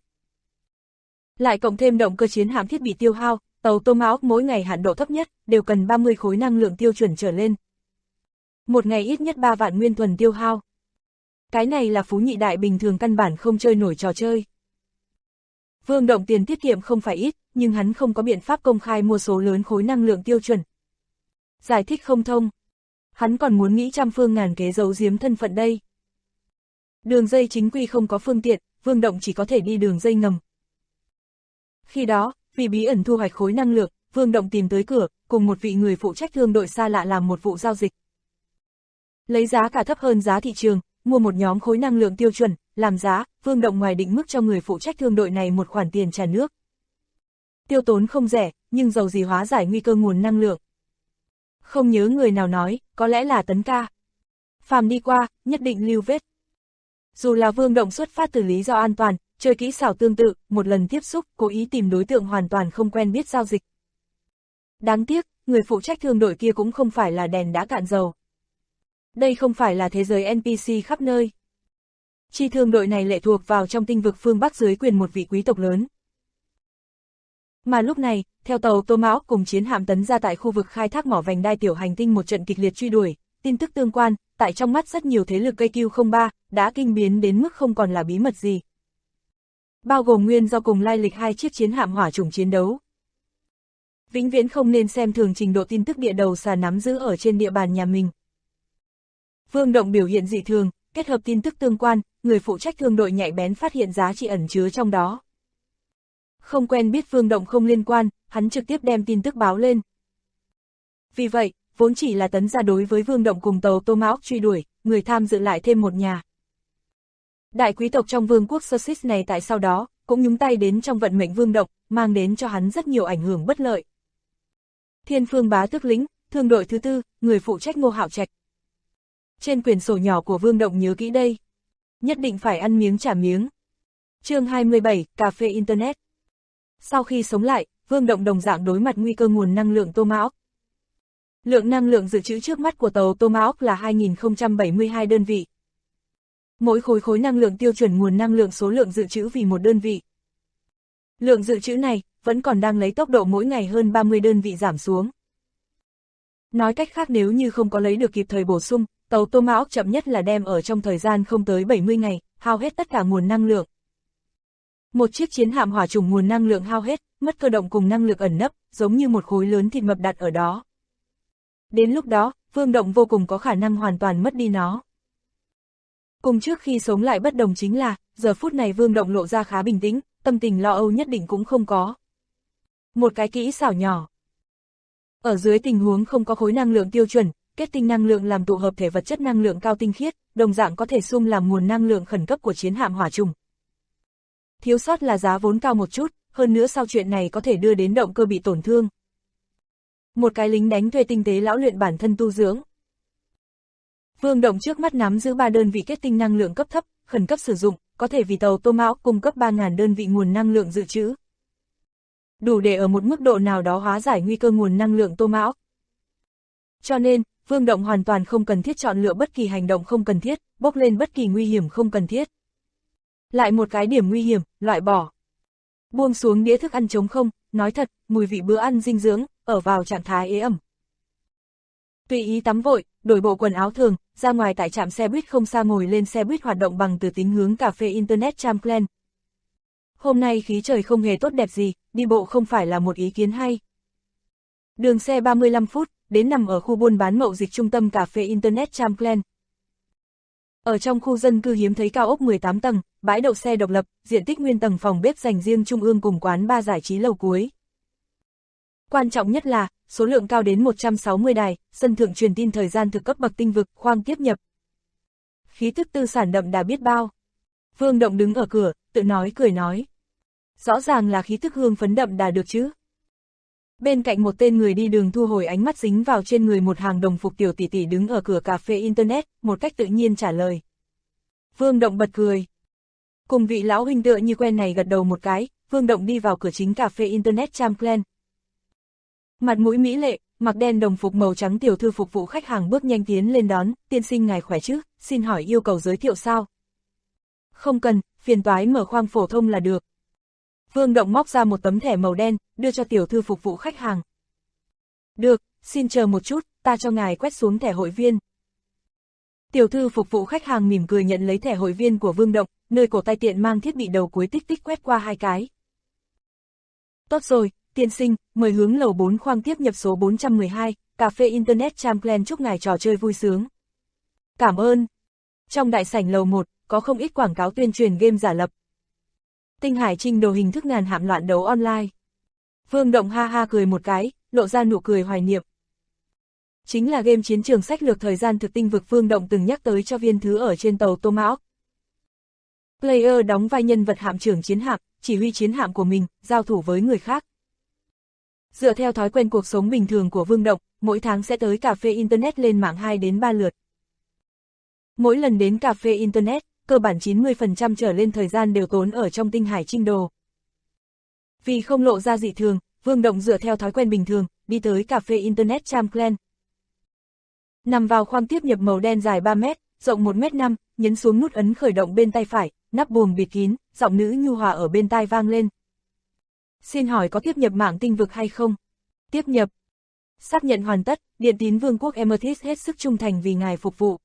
Lại cộng thêm động cơ chiến hạm thiết bị tiêu hao, tàu Tô Mão mỗi ngày hạn độ thấp nhất, đều cần 30 khối năng lượng tiêu chuẩn trở lên. Một ngày ít nhất 3 vạn nguyên thuần tiêu hao. Cái này là phú nhị đại bình thường căn bản không chơi nổi trò chơi. Vương Động tiền tiết kiệm không phải ít, nhưng hắn không có biện pháp công khai mua số lớn khối năng lượng tiêu chuẩn. Giải thích không thông. Hắn còn muốn nghĩ trăm phương ngàn kế giấu giếm thân phận đây. Đường dây chính quy không có phương tiện, Vương Động chỉ có thể đi đường dây ngầm. Khi đó, vì bí ẩn thu hoạch khối năng lượng, Vương Động tìm tới cửa, cùng một vị người phụ trách thương đội xa lạ làm một vụ giao dịch. Lấy giá cả thấp hơn giá thị trường, mua một nhóm khối năng lượng tiêu chuẩn, làm giá, Vương Động ngoài định mức cho người phụ trách thương đội này một khoản tiền trả nước. Tiêu tốn không rẻ, nhưng dầu gì hóa giải nguy cơ nguồn năng lượng. Không nhớ người nào nói, có lẽ là Tấn ca. Phàm đi qua, nhất định lưu vết. Dù là Vương Động xuất phát từ lý do an toàn, chơi kỹ xảo tương tự, một lần tiếp xúc, cố ý tìm đối tượng hoàn toàn không quen biết giao dịch. Đáng tiếc, người phụ trách thương đội kia cũng không phải là đèn đã cạn dầu. Đây không phải là thế giới NPC khắp nơi. Chi thương đội này lệ thuộc vào trong tinh vực phương Bắc dưới quyền một vị quý tộc lớn. Mà lúc này, theo tàu Tomahawk cùng chiến hạm tấn ra tại khu vực khai thác mỏ vành đai tiểu hành tinh một trận kịch liệt truy đuổi, tin tức tương quan, tại trong mắt rất nhiều thế lực KQ-03, đã kinh biến đến mức không còn là bí mật gì. Bao gồm nguyên do cùng lai lịch hai chiếc chiến hạm hỏa chủng chiến đấu. Vĩnh viễn không nên xem thường trình độ tin tức địa đầu xà nắm giữ ở trên địa bàn nhà mình. Vương Động biểu hiện dị thường, kết hợp tin tức tương quan, người phụ trách thương đội nhạy bén phát hiện giá trị ẩn chứa trong đó. Không quen biết Vương Động không liên quan, hắn trực tiếp đem tin tức báo lên. Vì vậy, vốn chỉ là tấn ra đối với Vương Động cùng tàu Tomahawk truy đuổi, người tham dự lại thêm một nhà. Đại quý tộc trong vương quốc Sussex này tại sau đó, cũng nhúng tay đến trong vận mệnh Vương Động, mang đến cho hắn rất nhiều ảnh hưởng bất lợi. Thiên Phương Bá Tước lĩnh, thương đội thứ tư, người phụ trách Ngô Hạo Trạch. Trên quyển sổ nhỏ của Vương Động nhớ kỹ đây. Nhất định phải ăn miếng trả miếng. Chương 27, Cà phê Internet. Sau khi sống lại, Vương Động đồng dạng đối mặt nguy cơ nguồn năng lượng Tomahawk. Lượng năng lượng dự trữ trước mắt của tàu Tomahawk là 2072 đơn vị. Mỗi khối năng lượng tiêu chuẩn nguồn năng lượng số lượng dự trữ vì một đơn vị. Lượng dự trữ này vẫn còn đang lấy tốc độ mỗi ngày hơn 30 đơn vị giảm xuống. Nói cách khác, nếu như không có lấy được kịp thời bổ sung, tàu Tomahawk chậm nhất là đem ở trong thời gian không tới 70 ngày, hao hết tất cả nguồn năng lượng. Một chiếc chiến hạm hỏa chủng nguồn năng lượng hao hết, mất cơ động cùng năng lực ẩn nấp, giống như một khối lớn thịt mập đặt ở đó. Đến lúc đó, Vương Động vô cùng có khả năng hoàn toàn mất đi nó. Cùng trước khi sống lại bất đồng chính là, giờ phút này Vương Động lộ ra khá bình tĩnh, tâm tình lo âu nhất định cũng không có. Một cái kỹ xảo nhỏ. Ở dưới tình huống không có khối năng lượng tiêu chuẩn, kết tinh năng lượng làm tụ hợp thể vật chất năng lượng cao tinh khiết, đồng dạng có thể sum làm nguồn năng lượng khẩn cấp của chiến hạm hỏa trùng. Thiếu sót là giá vốn cao một chút, hơn nữa sau chuyện này có thể đưa đến động cơ bị tổn thương. Một cái lính đánh thuê tinh tế lão luyện bản thân tu dưỡng. Vương Động trước mắt nắm giữ 3 đơn vị kết tinh năng lượng cấp thấp, khẩn cấp sử dụng, có thể vì tàu Tomahawk cung cấp 3.000 đơn vị nguồn năng lượng dự trữ. Đủ để ở một mức độ nào đó hóa giải nguy cơ nguồn năng lượng Tomahawk. Cho nên, Vương Động hoàn toàn không cần thiết chọn lựa bất kỳ hành động không cần thiết, bốc lên bất kỳ nguy hiểm không cần thiết. Lại một cái điểm nguy hiểm, loại bỏ. Buông xuống đĩa thức ăn trống không, nói thật, mùi vị bữa ăn dinh dưỡng, ở vào trạng thái ế ẩm. Tùy ý tắm vội, đổi bộ quần áo thường, ra ngoài tại trạm xe buýt không xa ngồi lên xe buýt hoạt động bằng từ tín hướng cà phê Internet Champlain. Hôm nay khí trời không hề tốt đẹp gì, đi bộ không phải là một ý kiến hay. Đường xe 35 phút, đến nằm ở khu buôn bán mậu dịch trung tâm cà phê Internet Champlain. Ở trong khu dân cư hiếm thấy cao ốc 18 tầng, bãi đậu xe độc lập, diện tích nguyên tầng phòng bếp dành riêng trung ương cùng quán bar giải trí lầu cuối. Quan trọng nhất là, số lượng cao đến 160 đài, sân thượng truyền tin thời gian thực cấp bậc tinh vực, khoang tiếp nhập. Khí tức tư sản đậm đà biết bao. Vương Động đứng ở cửa, tự nói cười nói. Rõ ràng là khí tức hương phấn đậm đà được chứ. Bên cạnh một tên người đi đường thu hồi ánh mắt dính vào trên người một hàng đồng phục tiểu tỷ tỷ đứng ở cửa cà phê Internet, một cách tự nhiên trả lời. Vương Động bật cười. Cùng vị lão huynh tựa như quen này gật đầu một cái, Vương Động đi vào cửa chính cà phê Internet Champlain. Mặt mũi mỹ lệ, mặc đen đồng phục màu trắng tiểu thư phục vụ khách hàng bước nhanh tiến lên đón, tiên sinh ngài khỏe chứ, xin hỏi yêu cầu giới thiệu sao? Không cần, phiền toái mở khoang phổ thông là được. Vương Động móc ra một tấm thẻ màu đen, đưa cho tiểu thư phục vụ khách hàng. Được, xin chờ một chút, ta cho ngài quét xuống thẻ hội viên. Tiểu thư phục vụ khách hàng mỉm cười nhận lấy thẻ hội viên của Vương Động, nơi cổ tay tiện mang thiết bị đầu cuối tích tích quét qua 2 cái. Tốt rồi, tiên sinh, mời hướng lầu 4 khoang tiếp nhập số 412, cà phê Internet Champlain chúc ngài trò chơi vui sướng. Cảm ơn. Trong đại sảnh lầu 1, có không ít quảng cáo tuyên truyền game giả lập. Tinh Hải Trinh Đồ hình thức ngàn hạm loạn đấu online. Vương Động ha ha cười một cái, lộ ra nụ cười hoài niệm. Chính là game chiến trường sách lược thời gian thực tinh vực Vương Động từng nhắc tới cho Viên Thứ ở trên tàu Tô Mão. Player đóng vai nhân vật hạm trưởng chiến hạm, chỉ huy chiến hạm của mình, giao thủ với người khác. Dựa theo thói quen cuộc sống bình thường của Vương Động, mỗi tháng sẽ tới cà phê Internet lên mạng 2 đến 3 lượt. Mỗi lần đến cà phê Internet, cơ bản 90% trở lên thời gian đều tốn ở trong Tinh Hải Trinh Đồ. Vì không lộ ra dị thường, Vương Động dựa theo thói quen bình thường, đi tới cà phê Internet Cham Clan. Nằm vào khoang tiếp nhập màu đen dài 3 mét, rộng 1m5, nhấn xuống nút ấn khởi động bên tay phải, nắp buồng bịt kín, giọng nữ nhu hòa ở bên tai vang lên. Xin hỏi có tiếp nhập mạng tinh vực hay không? Tiếp nhập. Xác nhận hoàn tất, Điện Tín Vương quốc Amethyst hết sức trung thành vì ngài phục vụ.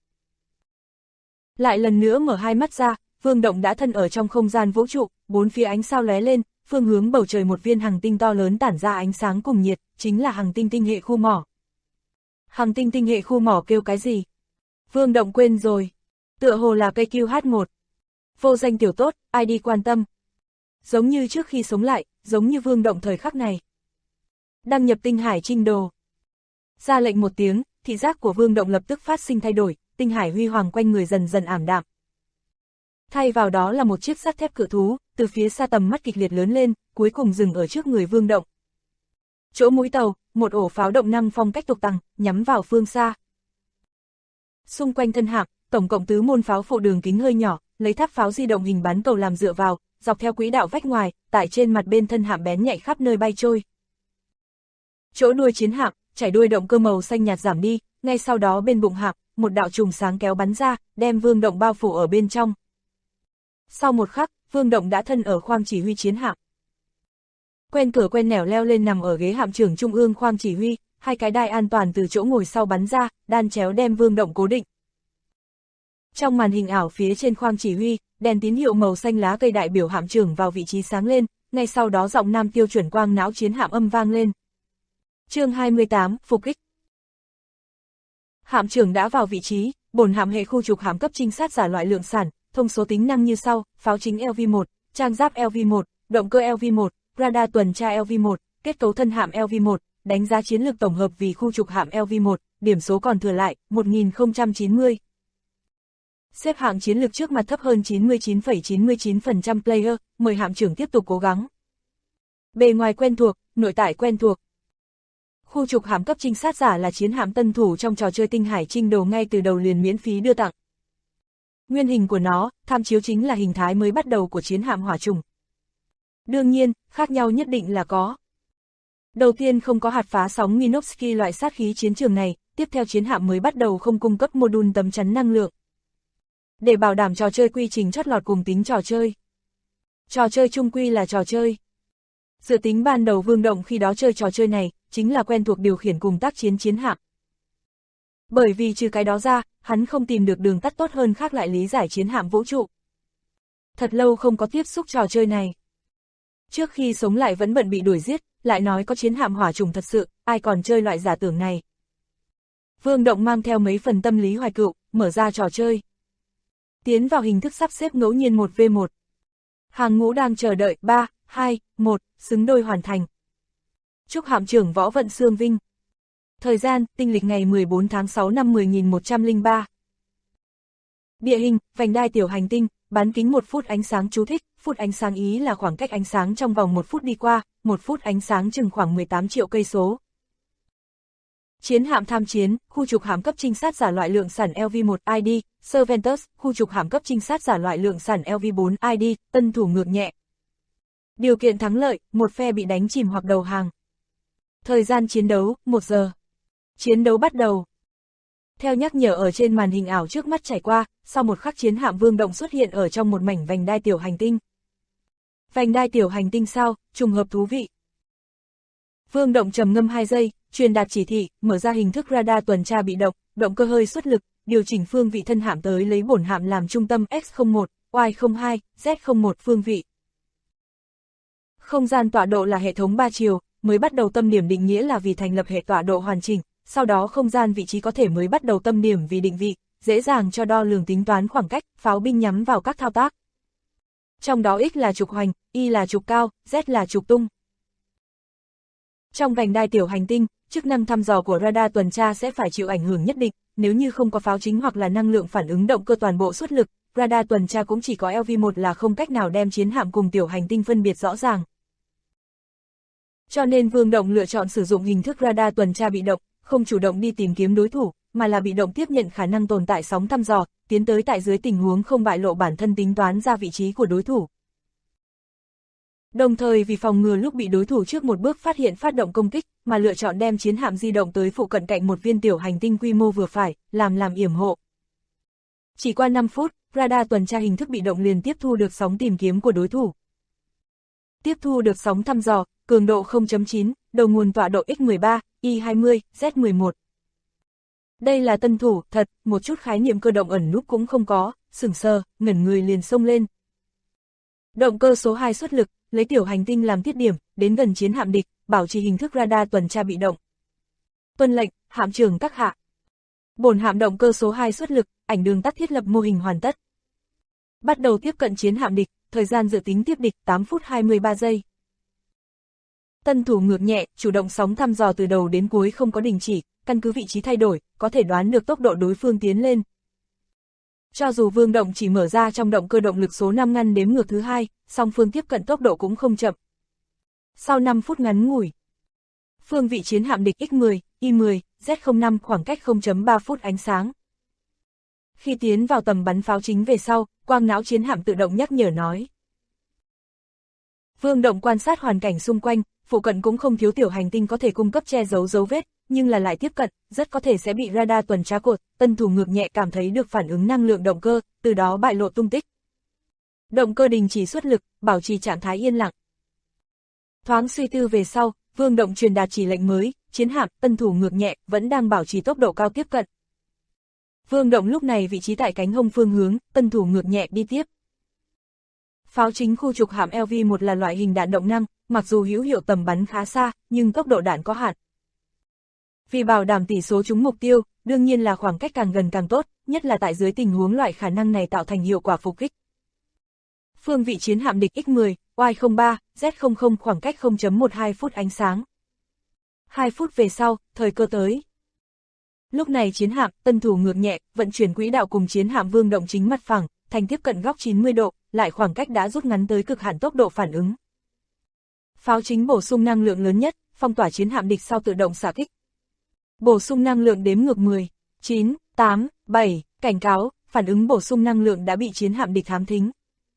Lại lần nữa mở hai mắt ra, Vương Động đã thân ở trong không gian vũ trụ, bốn phía ánh sao lóe lên, phương hướng bầu trời một viên hành tinh to lớn tản ra ánh sáng cùng nhiệt, chính là hành tinh tinh hệ khu mỏ. Hành tinh tinh hệ khu mỏ kêu cái gì? Vương Động quên rồi. Tựa hồ là cây QH1. Vô danh tiểu tốt, ai đi quan tâm. Giống như trước khi sống lại, giống như Vương Động thời khắc này. Đăng nhập Tinh Hải Trinh Đồ. Ra lệnh một tiếng, thị giác của Vương Động lập tức phát sinh thay đổi, tinh hải huy hoàng quanh người dần dần ảm đạm. Thay vào đó là một chiếc sắt thép cự thú, từ phía xa tầm mắt kịch liệt lớn lên, cuối cùng dừng ở trước người Vương Động. Chỗ mũi tàu, một ổ pháo động năng phong cách tục tằng, nhắm vào phương xa. Xung quanh thân hạm, tổng cộng tứ môn pháo phụ đường kính hơi nhỏ, lấy tháp pháo di động hình bán cầu làm dựa vào, dọc theo quỹ đạo vách ngoài, tại trên mặt bên thân hạm bén nhạy khắp nơi bay trôi. Chỗ đuôi chiến hạm, chảy đuôi động cơ màu xanh nhạt giảm đi, ngay sau đó bên bụng hạm, một đạo chùm sáng kéo bắn ra, đem Vương Động bao phủ ở bên trong. Sau một khắc, Vương Động đã thân ở khoang chỉ huy chiến hạm. Quen cửa quen nẻo leo lên nằm ở ghế hạm trưởng trung ương khoang chỉ huy, hai cái đai an toàn từ chỗ ngồi sau bắn ra, đan chéo đem Vương Động cố định. Trong màn hình ảo phía trên khoang chỉ huy, đèn tín hiệu màu xanh lá cây đại biểu hạm trưởng vào vị trí sáng lên, ngay sau đó giọng nam tiêu chuẩn quang não chiến hạm âm vang lên. Chương 28, phục kích. Hạm trưởng đã vào vị trí, bổn hạm hệ khu trục hạm cấp trinh sát giả loại lượng sản, thông số tính năng như sau: pháo chính LV1, trang giáp LV1, động cơ LV1, radar tuần tra LV1, kết cấu thân hạm LV1, đánh giá chiến lược tổng hợp vì khu trục hạm LV1, điểm số còn thừa lại 1090. Xếp hạng chiến lược trước mặt thấp hơn 99,99% player, mời hạm trưởng tiếp tục cố gắng. Bề ngoài quen thuộc, nội tại quen thuộc. Khu trục hạm cấp trinh sát giả là chiến hạm tân thủ trong trò chơi Tinh Hải Trinh Đồ ngay từ đầu liền miễn phí đưa tặng. Nguyên hình của nó, tham chiếu chính là hình thái mới bắt đầu của chiến hạm hỏa trùng. Đương nhiên, khác nhau nhất định là có. Đầu tiên không có hạt phá sóng Minovsky loại sát khí chiến trường này, tiếp theo chiến hạm mới bắt đầu không cung cấp module tấm chắn năng lượng. Để bảo đảm trò chơi quy trình chót lọt cùng tính trò chơi. Trò chơi chung quy là trò chơi. Dự tính ban đầu Vương Động khi đó chơi trò chơi này, chính là quen thuộc điều khiển cùng tác chiến chiến hạm. Bởi vì trừ cái đó ra, hắn không tìm được đường tắt tốt hơn khác lại lý giải chiến hạm vũ trụ. Thật lâu không có tiếp xúc trò chơi này. Trước khi sống lại vẫn bận bị đuổi giết, lại nói có chiến hạm hỏa trùng thật sự, ai còn chơi loại giả tưởng này. Vương Động mang theo mấy phần tâm lý hoài cựu, mở ra trò chơi. Tiến vào hình thức sắp xếp ngẫu nhiên 1v1. Hàng ngũ đang chờ đợi, 3, 2, 1, xứng đôi hoàn thành. Chúc hạm trưởng Võ Vận Xương Vinh. Thời gian, tinh lịch ngày 14 tháng 6 năm 10103. Địa hình, vành đai tiểu hành tinh, bán kính 1 phút ánh sáng chú thích, phút ánh sáng ý là khoảng cách ánh sáng trong vòng 1 phút đi qua, 1 phút ánh sáng chừng khoảng 18 triệu cây số. Chiến hạm tham chiến, khu trục hạm cấp trinh sát giả loại lượng sản LV1 ID, Serventus, khu trục hạm cấp trinh sát giả loại lượng sản LV4 ID, tân thủ ngược nhẹ. Điều kiện thắng lợi, một phe bị đánh chìm hoặc đầu hàng. Thời gian chiến đấu, 1 giờ. Chiến đấu bắt đầu. Theo nhắc nhở ở trên màn hình ảo trước mắt trải qua, sau một khắc chiến hạm Vương Động xuất hiện ở trong một mảnh vành đai tiểu hành tinh. Vành đai tiểu hành tinh sao, trùng hợp thú vị. Vương Động trầm ngâm 2 giây, truyền đạt chỉ thị, mở ra hình thức radar tuần tra bị động, động cơ hơi xuất lực, điều chỉnh phương vị thân hạm tới lấy bổn hạm làm trung tâm X01, Y02, Z01 phương vị. Không gian tọa độ là hệ thống 3 chiều, mới bắt đầu tâm điểm định nghĩa là vì thành lập hệ tọa độ hoàn chỉnh, sau đó không gian vị trí có thể mới bắt đầu tâm điểm vì định vị, dễ dàng cho đo lường tính toán khoảng cách, pháo binh nhắm vào các thao tác. Trong đó X là trục hoành, Y là trục cao, Z là trục tung. Trong vành đai tiểu hành tinh, chức năng thăm dò của radar tuần tra sẽ phải chịu ảnh hưởng nhất định, nếu như không có pháo chính hoặc là năng lượng phản ứng động cơ toàn bộ xuất lực, radar tuần tra cũng chỉ có LV-1 là không cách nào đem chiến hạm cùng tiểu hành tinh phân biệt rõ ràng. Cho nên Vương Động lựa chọn sử dụng hình thức radar tuần tra bị động, không chủ động đi tìm kiếm đối thủ, mà là bị động tiếp nhận khả năng tồn tại sóng thăm dò, tiến tới tại dưới tình huống không bại lộ bản thân tính toán ra vị trí của đối thủ. Đồng thời vì phòng ngừa lúc bị đối thủ trước một bước phát hiện phát động công kích, mà lựa chọn đem chiến hạm di động tới phụ cận cạnh một viên tiểu hành tinh quy mô vừa phải, làm yểm hộ. Chỉ qua 5 phút, radar tuần tra hình thức bị động liền tiếp thu được sóng tìm kiếm của đối thủ. Tiếp thu được sóng thăm dò, cường độ 0.9, đầu nguồn tọa độ X13, Y20, Z11. Đây là tân thủ, thật, một chút khái niệm cơ động ẩn núp cũng không có, sửng sờ, ngẩn người liền xông lên. Động cơ số 2 xuất lực, lấy tiểu hành tinh làm tiết điểm, đến gần chiến hạm địch, bảo trì hình thức radar tuần tra bị động. Tuân lệnh, hạm trưởng các hạ. Bổn hạm động cơ số 2 xuất lực, ảnh đường tắt thiết lập mô hình hoàn tất. Bắt đầu tiếp cận chiến hạm địch, thời gian dự tính tiếp địch 8 phút 23 giây. Tân thủ ngược nhẹ, chủ động sóng thăm dò từ đầu đến cuối không có đình chỉ, căn cứ vị trí thay đổi, có thể đoán được tốc độ đối phương tiến lên. Cho dù Vương Động chỉ mở ra trong động cơ động lực số 5 ngăn đếm ngược thứ 2, song phương tiếp cận tốc độ cũng không chậm. Sau 5 phút ngắn ngủi, phương vị chiến hạm địch X10, Y10, Z05 khoảng cách 0.3 phút ánh sáng. Khi tiến vào tầm bắn pháo chính về sau, quang não chiến hạm tự động nhắc nhở nói. Vương Động quan sát hoàn cảnh xung quanh, phụ cận cũng không thiếu tiểu hành tinh có thể cung cấp che giấu dấu vết, nhưng là lại tiếp cận, rất có thể sẽ bị radar tuần tra cột, tân thủ ngược nhẹ cảm thấy được phản ứng năng lượng động cơ, từ đó bại lộ tung tích. Động cơ đình chỉ xuất lực, bảo trì trạng thái yên lặng. Thoáng suy tư về sau, Vương Động truyền đạt chỉ lệnh mới, chiến hạm, tân thủ ngược nhẹ, vẫn đang bảo trì tốc độ cao tiếp cận. Vương Động lúc này vị trí tại cánh hông phương hướng, tân thủ ngược nhẹ đi tiếp. Pháo chính khu trục hạm LV-1 là loại hình đạn động năng, mặc dù hữu hiệu tầm bắn khá xa, nhưng tốc độ đạn có hạn. Vì bảo đảm tỷ số trúng mục tiêu, đương nhiên là khoảng cách càng gần càng tốt, nhất là tại dưới tình huống loại khả năng này tạo thành hiệu quả phục kích. Phương vị chiến hạm địch X10, Y03, Z00 khoảng cách 0.12 phút ánh sáng. 2 phút về sau, thời cơ tới. Lúc này chiến hạm, tân thủ ngược nhẹ, vận chuyển quỹ đạo cùng chiến hạm Vương Động chính mặt phẳng, thành tiếp cận góc 90 độ, lại khoảng cách đã rút ngắn tới cực hạn tốc độ phản ứng. Pháo chính bổ sung năng lượng lớn nhất, phong tỏa chiến hạm địch sau tự động xạ kích. Bổ sung năng lượng đếm ngược 10, 9, 8, 7, cảnh cáo, phản ứng bổ sung năng lượng đã bị chiến hạm địch thám thính.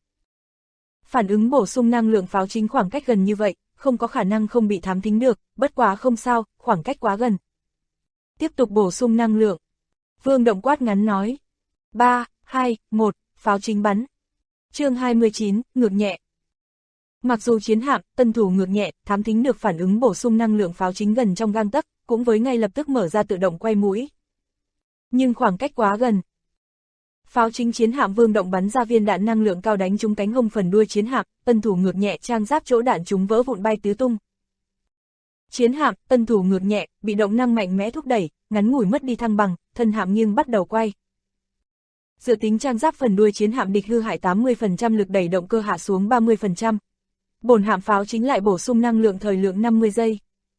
Phản ứng bổ sung năng lượng pháo chính khoảng cách gần như vậy, không có khả năng không bị thám thính được, bất quá không sao, khoảng cách quá gần. Tiếp tục bổ sung năng lượng. Vương Động quát ngắn nói. 3, 2, 1, pháo chính bắn. Chương 29, ngược nhẹ. Mặc dù chiến hạm, tân thủ ngược nhẹ, thám thính được phản ứng bổ sung năng lượng pháo chính gần trong gang tấc, cũng với ngay lập tức mở ra tự động quay mũi. Nhưng khoảng cách quá gần. Pháo chính chiến hạm Vương Động bắn ra viên đạn năng lượng cao đánh trúng cánh hông phần đuôi chiến hạm, tân thủ ngược nhẹ trang giáp chỗ đạn trúng vỡ vụn bay tứ tung. Chiến hạm, tân thủ ngược nhẹ, bị động năng mạnh mẽ thúc đẩy, ngắn ngủi mất đi thăng bằng, thân hạm nghiêng bắt đầu quay. Dự tính trang giáp phần đuôi chiến hạm địch hư hại 80% lực đẩy động cơ hạ xuống 30%. Bổn hạm pháo chính lại bổ sung năng lượng thời lượng 50 giây.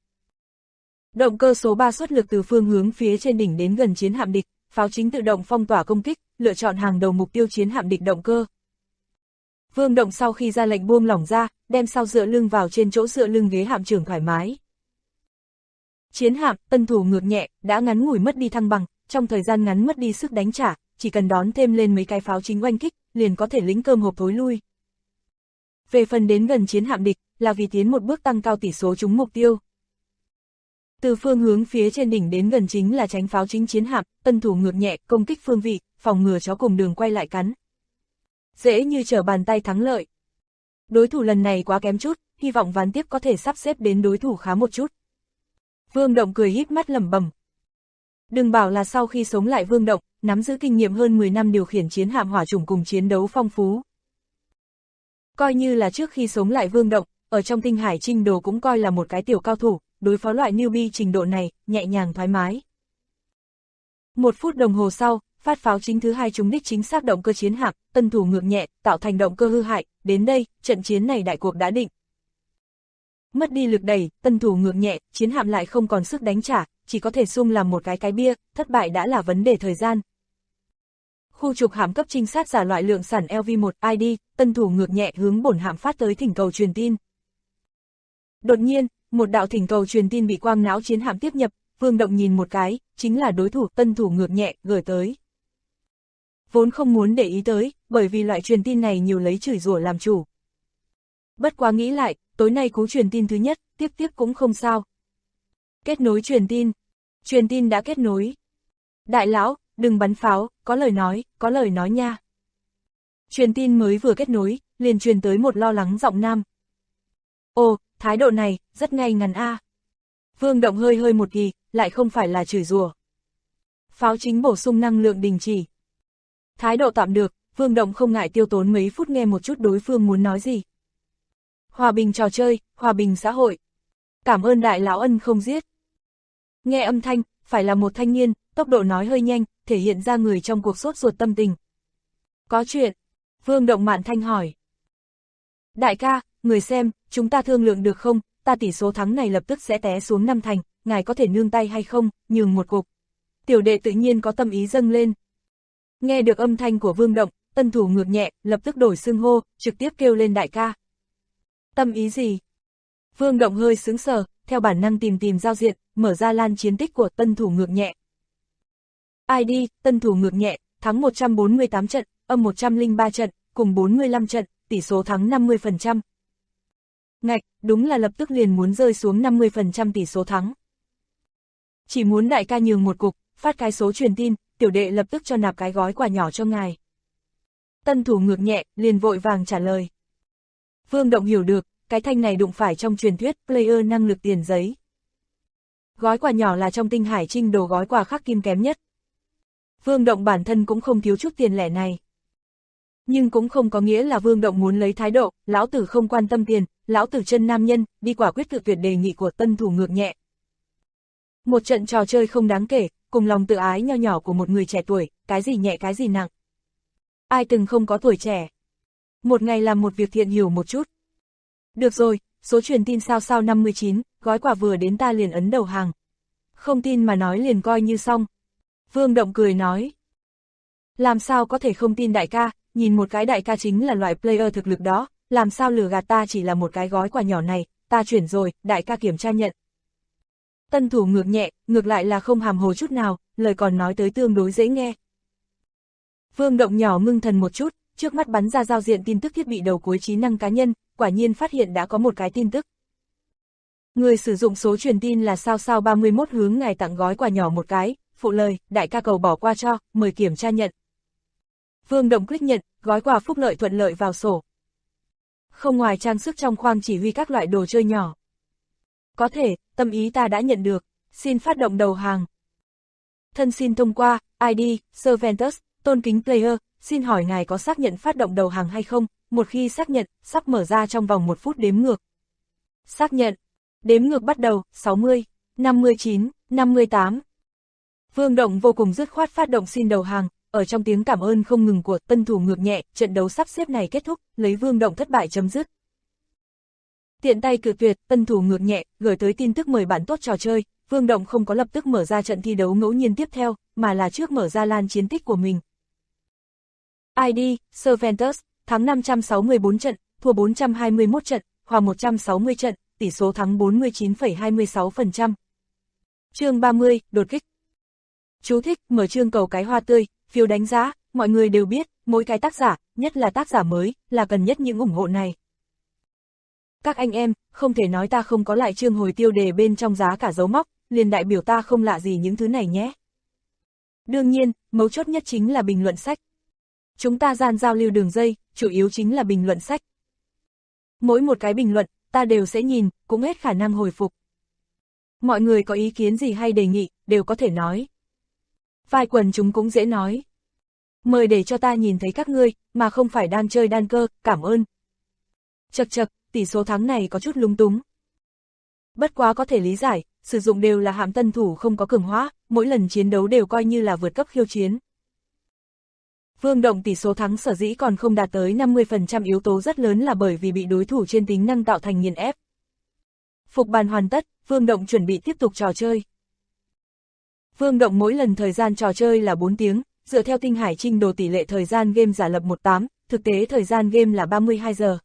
Động cơ số 3 xuất lực từ phương hướng phía trên đỉnh đến gần chiến hạm địch, pháo chính tự động phong tỏa công kích, lựa chọn hàng đầu mục tiêu chiến hạm địch động cơ. Vương Động sau khi ra lệnh buông lỏng ra, đem sau dựa lưng vào trên chỗ dựa lưng ghế hạm trưởng thoải mái. Chiến hạm, tân thủ ngược nhẹ, đã ngắn ngủi mất đi thăng bằng, trong thời gian ngắn mất đi sức đánh trả, chỉ cần đón thêm lên mấy cái pháo chính oanh kích, liền có thể lĩnh cơm hộp thối lui. Về phần đến gần chiến hạm địch, là vì tiến một bước tăng cao tỷ số trúng mục tiêu. Từ phương hướng phía trên đỉnh đến gần chính là tránh pháo chính chiến hạm, tân thủ ngược nhẹ, công kích phương vị, phòng ngừa chó cùng đường quay lại cắn. Dễ như trở bàn tay thắng lợi. Đối thủ lần này quá kém chút, hy vọng ván tiếp có thể sắp xếp đến đối thủ khá một chút. Vương Động cười híp mắt lẩm bẩm. Đừng bảo là sau khi sống lại Vương Động, nắm giữ kinh nghiệm hơn 10 năm điều khiển chiến hạm hỏa chủng cùng chiến đấu phong phú. Coi như là trước khi sống lại Vương Động, ở trong tinh hải trinh đồ cũng coi là một cái tiểu cao thủ, đối phó loại newbie trình độ này, nhẹ nhàng thoải mái. 1 phút đồng hồ sau, phát pháo chính thứ hai trúng đích chính xác động cơ chiến hạm, tân thủ ngược nhẹ, tạo thành động cơ hư hại, đến đây, trận chiến này đại cuộc đã định. Mất đi lực đẩy, tân thủ ngược nhẹ, chiến hạm lại không còn sức đánh trả, chỉ có thể sung làm một cái bia, thất bại đã là vấn đề thời gian. Khu trục hạm cấp trinh sát giả loại lượng sản LV1 ID, tân thủ ngược nhẹ hướng bổn hạm phát tới thỉnh cầu truyền tin. Đột nhiên, một đạo thỉnh cầu truyền tin bị quang não chiến hạm tiếp nhập, Vương Động nhìn một cái, chính là đối thủ tân thủ ngược nhẹ gửi tới. Vốn không muốn để ý tới, bởi vì loại truyền tin này nhiều lấy chửi rủa làm chủ. Bất quá nghĩ lại, tối nay cú truyền tin thứ nhất, tiếp cũng không sao. Kết nối truyền tin đã kết nối. Đại lão, đừng bắn pháo, có lời nói nha. Truyền tin mới vừa kết nối, liền truyền tới một lo lắng giọng nam. Ồ, thái độ này, rất ngay ngắn a. Vương Động hơi một kỳ, lại không phải là chửi rủa. Pháo chính bổ sung năng lượng đình chỉ. Thái độ tạm được, Vương Động không ngại tiêu tốn mấy phút nghe một chút đối phương muốn nói gì. Hòa bình trò chơi, hòa bình xã hội. Cảm ơn đại lão ân không giết. Nghe âm thanh, phải là một thanh niên, tốc độ nói hơi nhanh, thể hiện ra người trong cuộc sốt ruột tâm tình. Có chuyện. Vương Động mạn thanh hỏi. Đại ca, người xem, chúng ta thương lượng được không, ta tỷ số thắng này lập tức sẽ té xuống 5 thành, ngài có thể nương tay hay không, nhường một cục. Tiểu đệ tự nhiên có tâm ý dâng lên. Nghe được âm thanh của Vương Động, tân thủ ngược nhẹ, lập tức đổi xưng hô, trực tiếp kêu lên đại ca. Tâm ý gì? Vương Động hơi sững sờ, theo bản năng tìm giao diện, mở ra lan chiến tích của tân thủ ngược nhẹ. ID, tân thủ ngược nhẹ, thắng 148 trận, âm 103 trận, cùng 45 trận, tỷ số thắng 50%. Ngạch, đúng là lập tức liền muốn rơi xuống 50% tỷ số thắng. Chỉ muốn đại ca nhường một cục, phát cái số truyền tin, tiểu đệ lập tức cho nạp cái gói quà nhỏ cho ngài. Tân thủ ngược nhẹ, liền vội vàng trả lời. Vương Động hiểu được, cái thanh này đụng phải trong truyền thuyết player năng lực tiền giấy. Gói quà nhỏ là trong tinh hải trinh đồ gói quà khắc kim kém nhất. Vương Động bản thân cũng không thiếu chút tiền lẻ này. Nhưng cũng không có nghĩa là Vương Động muốn lấy thái độ, lão tử không quan tâm tiền, lão tử chân nam nhân, đi quả quyết cự tuyệt đề nghị của tân thủ ngược nhẹ. Một trận trò chơi không đáng kể, cùng lòng tự ái nho nhỏ của một người trẻ tuổi, cái gì nhẹ cái gì nặng. Ai từng không có tuổi trẻ. Một ngày làm một việc thiện hiểu một chút. Được rồi, số truyền tin sao 59, gói quà vừa đến ta liền ấn đầu hàng. Không tin mà nói liền coi như xong. Vương Động cười nói. Làm sao có thể không tin đại ca, nhìn một cái đại ca chính là loại player thực lực đó, làm sao lừa gạt ta chỉ là một cái gói quà nhỏ này, ta chuyển rồi, đại ca kiểm tra nhận. Tân thủ ngược nhẹ, ngược lại là không hàm hồ chút nào, lời còn nói tới tương đối dễ nghe. Vương Động nhỏ ngưng thần một chút, trước mắt bắn ra giao diện tin tức thiết bị đầu cuối trí năng cá nhân, quả nhiên phát hiện đã có một cái tin tức. Người sử dụng số truyền tin là sao 31 hướng ngài tặng gói quà nhỏ một cái, phụ lời, đại ca cầu bỏ qua cho, mời kiểm tra nhận. Vương Động click nhận, gói quà phúc lợi thuận lợi vào sổ. Không ngoài trang sức trong khoang chỉ huy các loại đồ chơi nhỏ. Có thể, tâm ý ta đã nhận được, xin phát động đầu hàng. Thân xin thông qua, ID, Serventus, tôn kính player, xin hỏi ngài có xác nhận phát động đầu hàng hay không, một khi xác nhận, sắp mở ra trong vòng 1 phút đếm ngược. Xác nhận, đếm ngược bắt đầu, 60, 59, 58. Vương Động vô cùng dứt khoát phát động xin đầu hàng, ở trong tiếng cảm ơn không ngừng của tân thủ ngược nhẹ, trận đấu sắp xếp này kết thúc, lấy Vương Động thất bại chấm dứt. Tiện tay cự tuyệt, tân thủ ngược nhẹ, gửi tới tin tức mời bạn tốt trò chơi, Vương Động không có lập tức mở ra trận thi đấu ngẫu nhiên tiếp theo, mà là trước mở ra lan chiến tích của mình. ID, Serventus, thắng 564 trận, thua 421 trận, hòa 160 trận, tỷ số thắng 49,26%. Chương 30, đột kích. Chú thích, mở chương cầu cái hoa tươi, phiếu đánh giá, mọi người đều biết, mỗi cái tác giả, nhất là tác giả mới, là cần nhất những ủng hộ này. Các anh em, không thể nói ta không có lại chương hồi tiêu đề bên trong giá cả dấu móc, liền đại biểu ta không lạ gì những thứ này nhé. Đương nhiên, mấu chốt nhất chính là bình luận sách. Chúng ta gian giao lưu đường dây, chủ yếu chính là bình luận sách. Mỗi một cái bình luận, ta đều sẽ nhìn, cũng hết khả năng hồi phục. Mọi người có ý kiến gì hay đề nghị, đều có thể nói. Vài quần chúng cũng dễ nói. Mời để cho ta nhìn thấy các ngươi, mà không phải đang chơi đan cơ, cảm ơn. Chậc, tỷ số thắng này có chút lúng túng. Bất quá có thể lý giải, sử dụng đều là hạm tân thủ không có cường hóa, mỗi lần chiến đấu đều coi như là vượt cấp khiêu chiến. Vương Động tỷ số thắng sở dĩ còn không đạt tới 50% yếu tố rất lớn là bởi vì bị đối thủ trên tính năng tạo thành nghiền ép. Phục bàn hoàn tất, Vương Động chuẩn bị tiếp tục trò chơi. Vương Động mỗi lần thời gian trò chơi là 4 tiếng, dựa theo Tinh Hải Trinh Đồ tỷ lệ thời gian game giả lập 18, thực tế thời gian game là 32 giờ.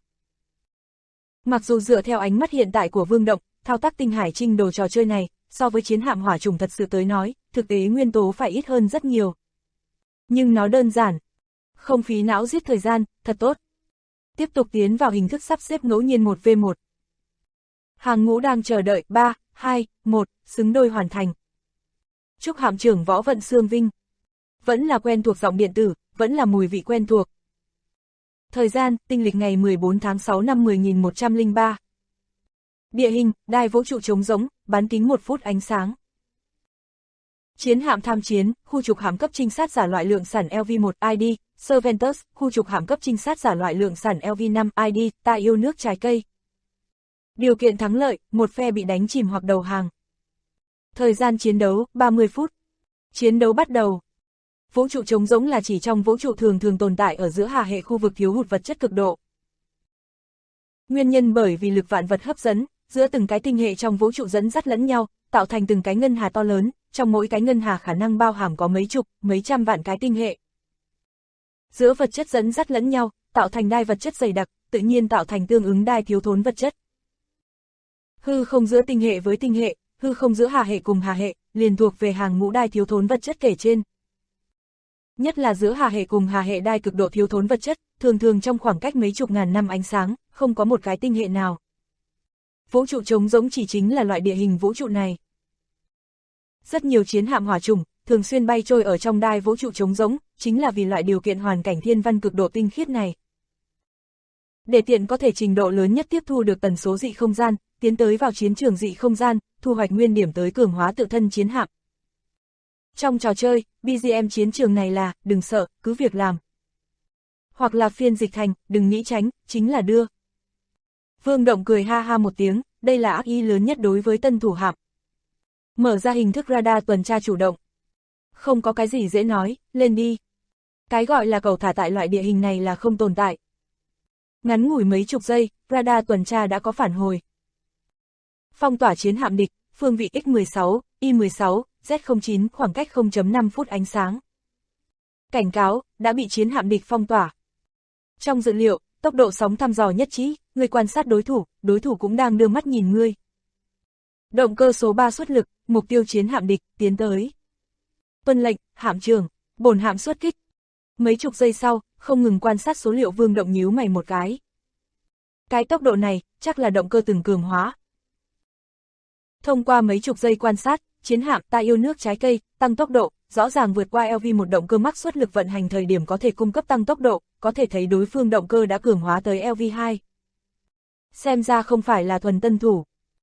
Mặc dù dựa theo ánh mắt hiện tại của Vương Động, thao tác Tinh Hải Trinh Đồ trò chơi này, so với chiến hạm hỏa trùng thật sự tới nói, thực tế nguyên tố phải ít hơn rất nhiều. Nhưng nó đơn giản, không phí não giết thời gian, thật tốt. Tiếp tục tiến vào hình thức sắp xếp ngẫu nhiên 1v1. Hàng ngũ đang chờ đợi, 3, 2, 1, xứng đôi hoàn thành. Chúc hạm trưởng Võ Vận Xương Vinh. Vẫn là quen thuộc giọng điện tử, vẫn là mùi vị quen thuộc. Thời gian, tinh lịch ngày 14 tháng 6 năm 10103. Địa hình, đai vũ trụ trống rỗng, bán kính 1 phút ánh sáng. Chiến hạm tham chiến, khu trục hạm cấp trinh sát giả loại lượng sản LV1 ID, Serventus, khu trục hạm cấp trinh sát giả loại lượng sản LV5 ID, ta yêu nước trái cây. Điều kiện thắng lợi, một phe bị đánh chìm hoặc đầu hàng. Thời gian chiến đấu, 30 phút. Chiến đấu bắt đầu. Vũ trụ trống rỗng là chỉ trong vũ trụ thường tồn tại ở giữa hà hệ khu vực thiếu hụt vật chất cực độ. Nguyên nhân bởi vì lực vạn vật hấp dẫn, giữa từng cái tinh hệ trong vũ trụ dẫn dắt lẫn nhau, tạo thành từng cái ngân hà to lớn, trong mỗi cái ngân hà khả năng bao hàm có mấy chục, mấy trăm vạn cái tinh hệ. Giữa vật chất dẫn dắt lẫn nhau, tạo thành đai vật chất dày đặc, tự nhiên tạo thành tương ứng đai thiếu thốn vật chất. Hư không giữa tinh hệ với tinh hệ, hư không giữa hà hệ cùng hà hệ, liền thuộc về hàng ngũ đai thiếu thốn vật chất kể trên. Nhất là giữa hà hệ cùng hà hệ đai cực độ thiếu thốn vật chất, thường trong khoảng cách mấy chục ngàn năm ánh sáng, không có một cái tinh hệ nào. Vũ trụ trống rỗng chỉ chính là loại địa hình vũ trụ này. Rất nhiều chiến hạm hỏa trùng, thường xuyên bay trôi ở trong đai vũ trụ trống rỗng, chính là vì loại điều kiện hoàn cảnh thiên văn cực độ tinh khiết này. Để tiện có thể trình độ lớn nhất tiếp thu được tần số dị không gian, tiến tới vào chiến trường dị không gian, thu hoạch nguyên điểm tới cường hóa tự thân chiến hạm. Trong trò chơi, BGM chiến trường này là, đừng sợ, cứ việc làm. Hoặc là phiên dịch thành, đừng nghĩ tránh, chính là đưa. Vương Động cười ha ha một tiếng, đây là ác ý lớn nhất đối với tân thủ hạm. Mở ra hình thức radar tuần tra chủ động. Không có cái gì dễ nói, lên đi. Cái gọi là cầu thả tại loại địa hình này là không tồn tại. Ngắn ngủi mấy chục giây, radar tuần tra đã có phản hồi. Phong tỏa chiến hạm địch, phương vị X16, Y16, Z09, khoảng cách 0.5 phút ánh sáng. Cảnh cáo, đã bị chiến hạm địch phong tỏa. Trong dữ liệu, tốc độ sóng thăm dò nhất trí, người quan sát đối thủ cũng đang đưa mắt nhìn ngươi. Động cơ số 3 xuất lực, mục tiêu chiến hạm địch, tiến tới. Tuân lệnh, hạm trưởng, bổn hạm xuất kích. Mấy chục giây sau, không ngừng quan sát số liệu, Vương Động nhíu mày một cái. Cái tốc độ này, chắc là động cơ từng cường hóa. Thông qua mấy chục giây quan sát, chiến hạm ta yêu nước trái cây, tăng tốc độ, rõ ràng vượt qua LV một động cơ mắc suất lực vận hành thời điểm có thể cung cấp tăng tốc độ, có thể thấy đối phương động cơ đã cường hóa tới LV2. Xem ra không phải là thuần tân thủ.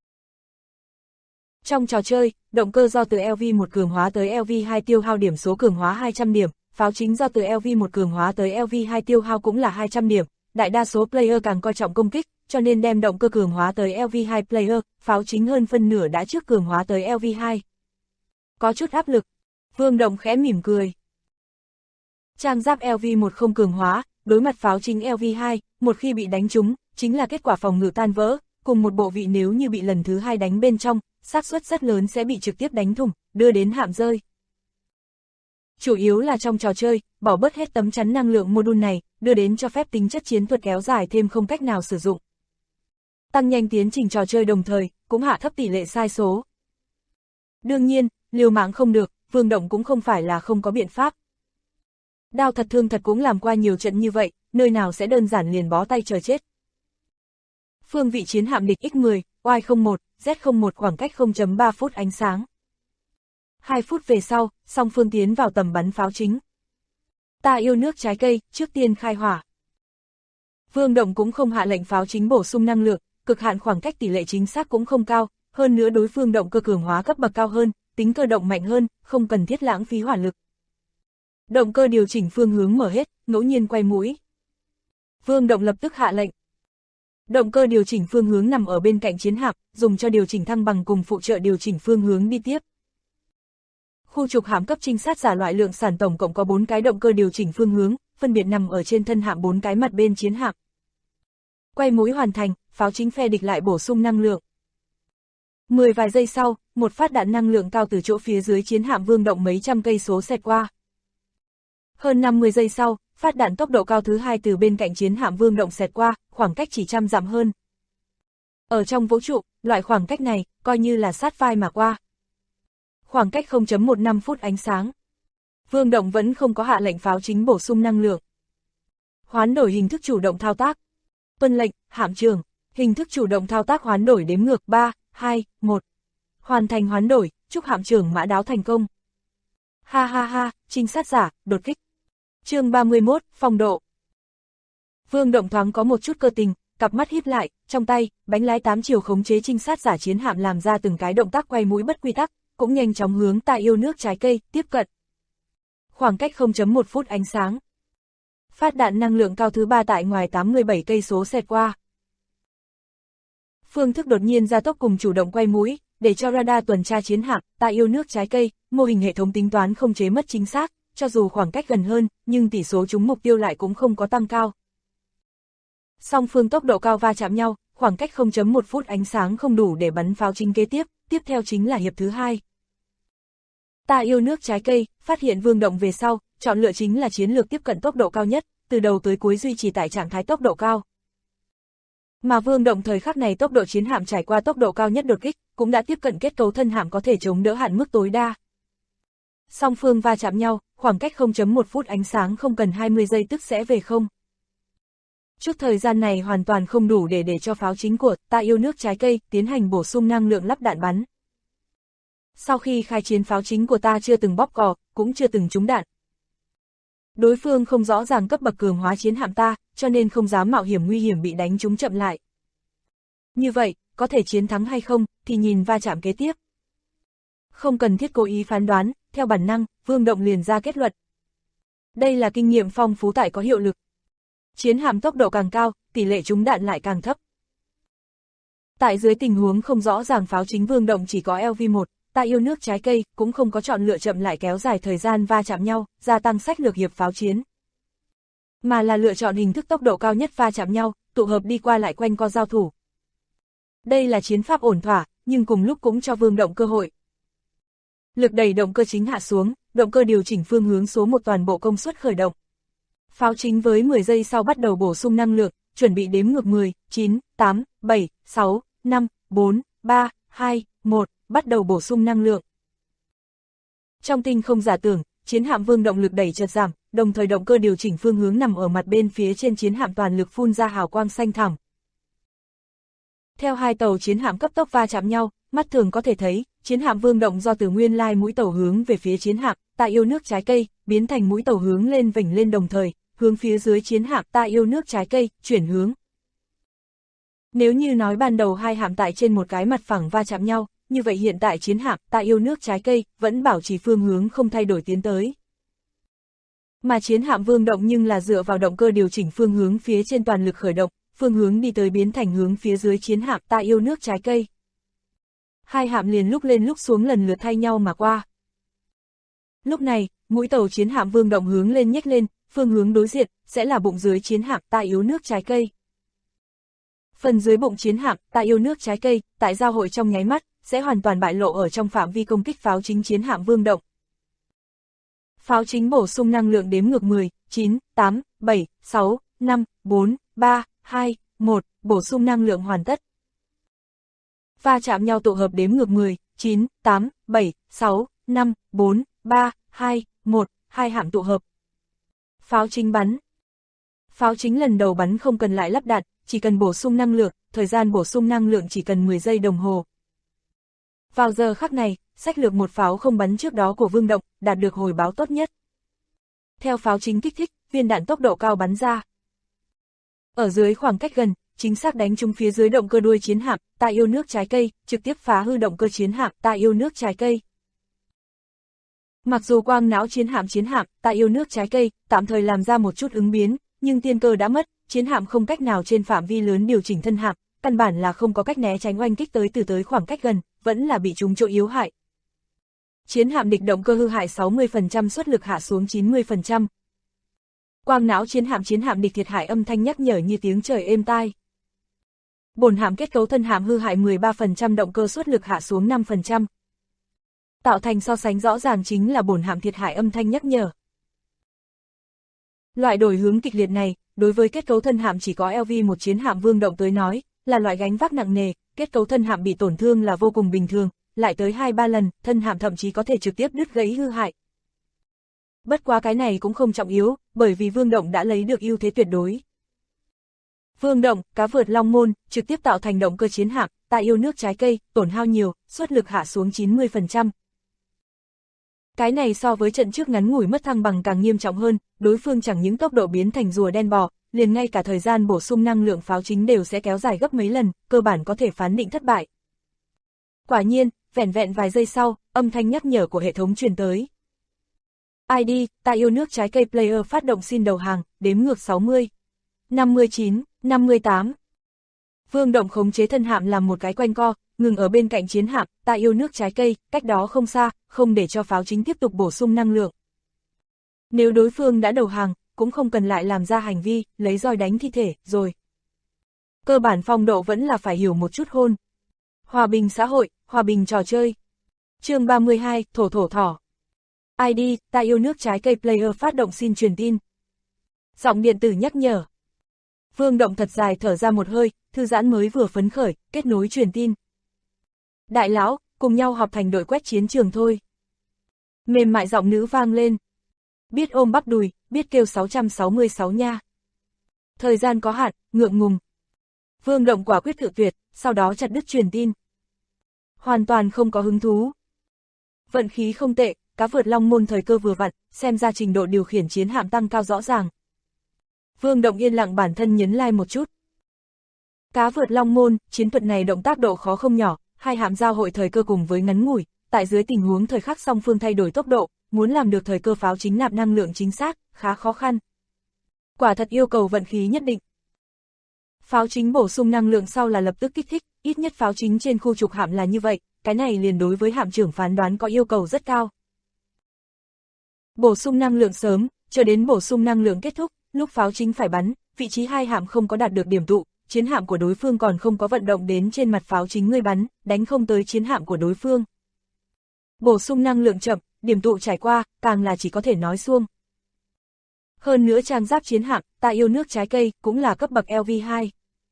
Trong trò chơi, động cơ do từ LV1 cường hóa tới LV2 tiêu hao điểm số cường hóa 200 điểm, pháo chính do từ LV1 cường hóa tới LV2 tiêu hao cũng là 200 điểm, đại đa số player càng coi trọng công kích, cho nên đem động cơ cường hóa tới LV2 player, pháo chính hơn phân nửa đã trước cường hóa tới LV2. Có chút áp lực, Vương Động khẽ mỉm cười. Trang giáp LV1 không cường hóa, đối mặt pháo chính LV2, một khi bị đánh trúng, chính là kết quả phòng ngự tan vỡ, cùng một bộ vị nếu như bị lần thứ hai đánh bên trong, xác suất rất lớn sẽ bị trực tiếp đánh thủng, đưa đến hạm rơi. Chủ yếu là trong trò chơi, bỏ bớt hết tấm chắn năng lượng module này, đưa đến cho phép tính chất chiến thuật kéo dài thêm không cách nào sử dụng. Tăng nhanh tiến trình trò chơi đồng thời, cũng hạ thấp tỷ lệ sai số. Đương nhiên, liều mạng không được, Vương Động cũng không phải là không có biện pháp. Đao thật thương thật cũng làm qua nhiều trận như vậy, nơi nào sẽ đơn giản liền bó tay chờ chết. Phương vị chiến hạm địch X10, Y01, Z01 khoảng cách 0.3 phút ánh sáng. 2 phút về sau, song phương tiến vào tầm bắn pháo chính. Ta yêu nước trái cây, trước tiên khai hỏa. Vương Động cũng không hạ lệnh pháo chính bổ sung năng lượng, cực hạn khoảng cách tỷ lệ chính xác cũng không cao, hơn nữa đối phương động cơ cường hóa cấp bậc cao hơn, tính cơ động mạnh hơn, không cần thiết lãng phí hỏa lực. Động cơ điều chỉnh phương hướng mở hết, ngẫu nhiên quay mũi. Vương Động lập tức hạ lệnh. Động cơ điều chỉnh phương hướng nằm ở bên cạnh chiến hạm, dùng cho điều chỉnh thăng bằng cùng phụ trợ điều chỉnh phương hướng đi tiếp. Khu trục hạm cấp trinh sát giả loại lượng sản tổng cộng có 4 cái động cơ điều chỉnh phương hướng, phân biệt nằm ở trên thân hạm 4 cái mặt bên chiến hạm. Quay mũi hoàn thành, pháo chính phe địch lại bổ sung năng lượng. 10 vài giây sau, một phát đạn năng lượng cao từ chỗ phía dưới chiến hạm Vương Động mấy trăm cây số xẹt qua. Hơn 50 giây sau, phát đạn tốc độ cao thứ hai từ bên cạnh chiến hạm Vương Động xẹt qua, khoảng cách chỉ trăm dặm hơn. Ở trong vũ trụ, loại khoảng cách này, coi như là sát vai mà qua. Khoảng cách 0.15 phút ánh sáng. Vương Động vẫn không có hạ lệnh pháo chính bổ sung năng lượng. Hoán đổi hình thức chủ động thao tác. Tuân lệnh, hạm trưởng, hình thức chủ động thao tác hoán đổi đếm ngược 3, 2, 1. Hoàn thành hoán đổi, chúc hạm trưởng mã đáo thành công. Ha ha ha, trinh sát giả, đột kích. Chương 31, phong độ. Vương Động thoáng có một chút cơ tình, cặp mắt híp lại, trong tay, bánh lái 8 chiều khống chế trinh sát giả chiến hạm làm ra từng cái động tác quay mũi bất quy tắc, cũng nhanh chóng hướng tại yêu nước trái cây, tiếp cận. Khoảng cách 0.1 phút ánh sáng. Phát đạn năng lượng cao thứ 3 tại ngoài 87 cây số xẹt qua. Phương thức đột nhiên gia tốc cùng chủ động quay mũi, để cho radar tuần tra chiến hạm, tại yêu nước trái cây, mô hình hệ thống tính toán không chế mất chính xác, cho dù khoảng cách gần hơn, nhưng tỷ số trúng mục tiêu lại cũng không có tăng cao. Song phương tốc độ cao va chạm nhau, khoảng cách 0.1 phút ánh sáng không đủ để bắn pháo chính kế tiếp theo chính là hiệp thứ hai. Ta yêu nước trái cây, phát hiện Vương Động về sau, chọn lựa chính là chiến lược tiếp cận tốc độ cao nhất, từ đầu tới cuối duy trì tại trạng thái tốc độ cao. Mà Vương Động thời khắc này tốc độ chiến hạm trải qua tốc độ cao nhất đột kích, cũng đã tiếp cận kết cấu thân hạm có thể chống đỡ hạn mức tối đa. Song phương va chạm nhau, khoảng cách 0.1 phút ánh sáng không cần 20 giây tức sẽ về không. Chút thời gian này hoàn toàn không đủ để cho pháo chính của ta yêu nước trái cây tiến hành bổ sung năng lượng lắp đạn bắn. Sau khi khai chiến pháo chính của ta chưa từng bóp cò, cũng chưa từng trúng đạn. Đối phương không rõ ràng cấp bậc cường hóa chiến hạm ta, cho nên không dám mạo hiểm nguy hiểm bị đánh trúng chậm lại. Như vậy, có thể chiến thắng hay không, thì nhìn va chạm kế tiếp. Không cần thiết cố ý phán đoán, theo bản năng, Vương Động liền ra kết luận. Đây là kinh nghiệm phong phú tại có hiệu lực. Chiến hạm tốc độ càng cao, tỷ lệ trúng đạn lại càng thấp. Tại dưới tình huống không rõ ràng pháo chính Vương Động chỉ có LV1, ta yêu nước trái cây, cũng không có chọn lựa chậm lại kéo dài thời gian va chạm nhau, gia tăng sách lược hiệp pháo chiến. Mà là lựa chọn hình thức tốc độ cao nhất va chạm nhau, tụ hợp đi qua lại quanh co giao thủ. Đây là chiến pháp ổn thỏa, nhưng cùng lúc cũng cho Vương Động cơ hội. Lực đẩy động cơ chính hạ xuống, động cơ điều chỉnh phương hướng số 1 toàn bộ công suất khởi động. Pháo chính với 10 giây sau bắt đầu bổ sung năng lượng, chuẩn bị đếm ngược 10, 9, 8, 7, 6, 5, 4, 3, 2, 1, bắt đầu bổ sung năng lượng. Trong tinh không giả tưởng, chiến hạm Vương Động lực đẩy chợt giảm, đồng thời động cơ điều chỉnh phương hướng nằm ở mặt bên phía trên chiến hạm toàn lực phun ra hào quang xanh thẳm. Theo hai tàu chiến hạm cấp tốc va chạm nhau, mắt thường có thể thấy, chiến hạm Vương Động do từ nguyên lai mũi tàu hướng về phía chiến hạm ta yêu nước trái cây, biến thành mũi tàu hướng lên vểnh lên đồng thời, hướng phía dưới chiến hạm ta yêu nước trái cây, chuyển hướng. Nếu như nói ban đầu hai hạm tại trên một cái mặt phẳng va chạm nhau, như vậy hiện tại chiến hạm ta yêu nước trái cây vẫn bảo trì phương hướng không thay đổi tiến tới. Mà chiến hạm Vương Động nhưng là dựa vào động cơ điều chỉnh phương hướng phía trên toàn lực khởi động, phương hướng đi tới biến thành hướng phía dưới chiến hạm ta yêu nước trái cây. Hai hạm liền lúc lên lúc xuống lần lượt thay nhau mà qua. Lúc này, mũi tàu chiến hạm Vương Động hướng lên nhếch lên, phương hướng đối diện sẽ là bụng dưới chiến hạm ta yêu nước trái cây. Phần dưới bụng chiến hạm ta yêu nước trái cây, tại giao hội trong nháy mắt, sẽ hoàn toàn bại lộ ở trong phạm vi công kích pháo chính chiến hạm Vương Động. Pháo chính bổ sung năng lượng đếm ngược 10, 9, 8, 7, 6, 5, 4, 3, 2, 1, bổ sung năng lượng hoàn tất. Va chạm nhau tụ hợp đếm ngược 10, 9, 8, 7, 6, 5, 4, 3, 2, 1, hai hạm tụ hợp. Pháo chính bắn. Pháo chính lần đầu bắn không cần lại lắp đặt, chỉ cần bổ sung năng lượng, thời gian bổ sung năng lượng chỉ cần 10 giây đồng hồ. Vào giờ khắc này, sách lược một pháo không bắn trước đó của Vương Động đạt được hồi báo tốt nhất. Theo pháo chính kích thích, viên đạn tốc độ cao bắn ra. Ở dưới khoảng cách gần, chính xác đánh trúng phía dưới động cơ đuôi chiến hạm ta yêu nước trái cây, trực tiếp phá hư động cơ chiến hạm ta yêu nước trái cây. Mặc dù quang não chiến hạm ta yêu nước trái cây tạm thời làm ra một chút ứng biến, nhưng tiên cơ đã mất, chiến hạm không cách nào trên phạm vi lớn điều chỉnh thân hạm, căn bản là không có cách né tránh oanh kích tới khoảng cách gần, vẫn là bị trúng chỗ yếu hại. Chiến hạm địch động cơ hư hại 60%, suất lực hạ xuống 90%. Quang não chiến hạm địch thiệt hại, âm thanh nhắc nhở như tiếng trời êm tai. Bồn hạm kết cấu thân hạm hư hại 13%, động cơ suất lực hạ xuống 5%. Tạo thành so sánh rõ ràng chính là bồn hạm thiệt hại, âm thanh nhắc nhở. Loại đổi hướng kịch liệt này, đối với kết cấu thân hạm chỉ có LV1 chiến hạm Vương Động tới nói, là loại gánh vác nặng nề, kết cấu thân hạm bị tổn thương là vô cùng bình thường, lại tới 2-3 lần, thân hạm thậm chí có thể trực tiếp đứt gãy hư hại. Bất quá cái này cũng không trọng yếu, bởi vì Vương Động đã lấy được ưu thế tuyệt đối. Vương Động, cá vượt Long Môn, trực tiếp tạo thành động cơ chiến hạm, tại yêu nước trái cây, tổn hao nhiều, suất lực hạ xuống 90%. Cái này so với trận trước ngắn ngủi mất thăng bằng càng nghiêm trọng hơn, đối phương chẳng những tốc độ biến thành rùa đen bò, liền ngay cả thời gian bổ sung năng lượng pháo chính đều sẽ kéo dài gấp mấy lần, cơ bản có thể phán định thất bại. Quả nhiên, vẻn vẹn vài giây sau, âm thanh nhắc nhở của hệ thống truyền tới. ID, ta yêu nước trái cây player phát động xin đầu hàng, đếm ngược 60, 59, 58. Vương Động khống chế thân hạm làm một cái quanh co, ngừng ở bên cạnh chiến hạm, ta yêu nước trái cây, cách đó không xa, không để cho pháo chính tiếp tục bổ sung năng lượng. Nếu đối phương đã đầu hàng, cũng không cần lại làm ra hành vi, lấy roi đánh thi thể, rồi. Cơ bản phong độ vẫn là phải hiểu một chút hôn. Hòa bình xã hội, hòa bình trò chơi. Chương 32, thổ thỏ. ID, ta yêu nước trái cây player phát động xin truyền tin. Giọng điện tử nhắc nhở. Vương Động thật dài thở ra một hơi, thư giãn mới vừa phấn khởi, kết nối truyền tin. Đại lão, cùng nhau họp thành đội quét chiến trường thôi. Mềm mại giọng nữ vang lên. Biết ôm bắp đùi, biết kêu 666 nha. Thời gian có hạn, ngượng ngùng. Vương Động quả quyết cự tuyệt, sau đó chặt đứt truyền tin. Hoàn toàn không có hứng thú. Vận khí không tệ, cá vượt Long Môn thời cơ vừa vặn, xem ra trình độ điều khiển chiến hạm tăng cao rõ ràng. Vương Động yên lặng bản thân nhấn like một chút. Cá vượt Long Môn, chiến thuật này động tác độ khó không nhỏ, hai hạm giao hội thời cơ cùng với ngắn ngủi, tại dưới tình huống thời khắc song phương thay đổi tốc độ, muốn làm được thời cơ pháo chính nạp năng lượng chính xác, khá khó khăn. Quả thật yêu cầu vận khí nhất định. Pháo chính bổ sung năng lượng sau là lập tức kích thích, ít nhất pháo chính trên khu trục hạm là như vậy, cái này liền đối với hạm trưởng phán đoán có yêu cầu rất cao. Bổ sung năng lượng sớm, chờ đến bổ sung năng lượng kết thúc, lúc pháo chính phải bắn, vị trí hai hạm không có đạt được điểm tụ, chiến hạm của đối phương còn không có vận động đến trên mặt pháo chính ngươi bắn, đánh không tới chiến hạm của đối phương. Bổ sung năng lượng chậm, điểm tụ trải qua, càng là chỉ có thể nói suông. Hơn nữa trang giáp chiến hạm, ta yêu nước trái cây, cũng là cấp bậc LV2.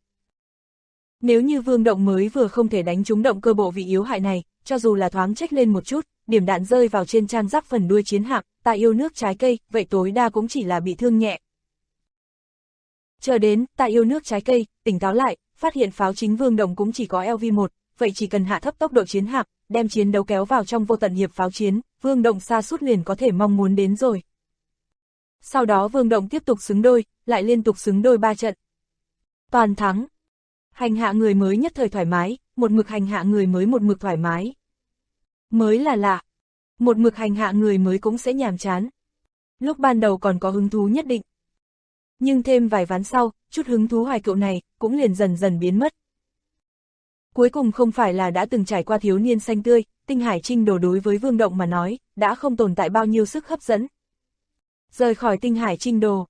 Nếu như Vương Động mới vừa không thể đánh trúng động cơ bộ vị yếu hại này, cho dù là thoáng trách lên một chút, điểm đạn rơi vào trên trang giáp phần đuôi chiến hạm, ta yêu nước trái cây, vậy tối đa cũng chỉ là bị thương nhẹ. Chờ đến, ta yêu nước trái cây, tỉnh táo lại, phát hiện pháo chính Vương Động cũng chỉ có LV1, vậy chỉ cần hạ thấp tốc độ chiến hạm, đem chiến đấu kéo vào trong vô tận hiệp pháo chiến, Vương Động xa sút liền có thể mong muốn đến rồi. Sau đó Vương Động tiếp tục xứng đôi, lại liên tục xứng đôi 3 trận. Toàn thắng. Hành hạ người mới nhất thời thoải mái, một mực hành hạ người mới một mực thoải mái. Mới là lạ. Một mực hành hạ người mới cũng sẽ nhàm chán. Lúc ban đầu còn có hứng thú nhất định. Nhưng thêm vài ván sau, chút hứng thú hoài cựu này, cũng liền dần dần biến mất. Cuối cùng không phải là đã từng trải qua thiếu niên xanh tươi, Tinh Hải Trinh Đồ đối với Vương Động mà nói, đã không tồn tại bao nhiêu sức hấp dẫn. Rời khỏi Tinh Hải Trinh Đồ.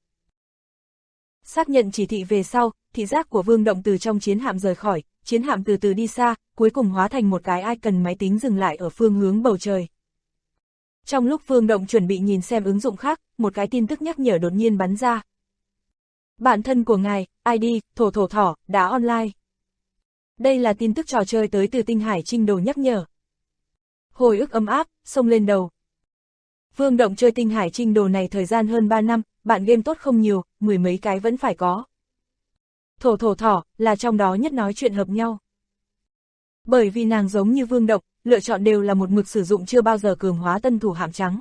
Xác nhận chỉ thị về sau, thị giác của Vương Động từ trong chiến hạm rời khỏi, chiến hạm từ từ đi xa, cuối cùng hóa thành một cái icon máy tính dừng lại ở phương hướng bầu trời. Trong lúc Vương Động chuẩn bị nhìn xem ứng dụng khác, một cái tin tức nhắc nhở đột nhiên bắn ra. Bạn thân của ngài, ID, thổ thỏ, đã online. Đây là tin tức trò chơi tới từ Tinh Hải Trinh Đồ nhắc nhở. Hồi ức ấm áp, xông lên đầu. Vương Động chơi Tinh Hải Trinh Đồ này thời gian hơn 3 năm, bạn game tốt không nhiều, 10 mấy cái vẫn phải có. Thổ thỏ, là trong đó nhất nói chuyện hợp nhau. Bởi vì nàng giống như Vương Động, lựa chọn đều là một mực sử dụng chưa bao giờ cường hóa tân thủ hạm trắng.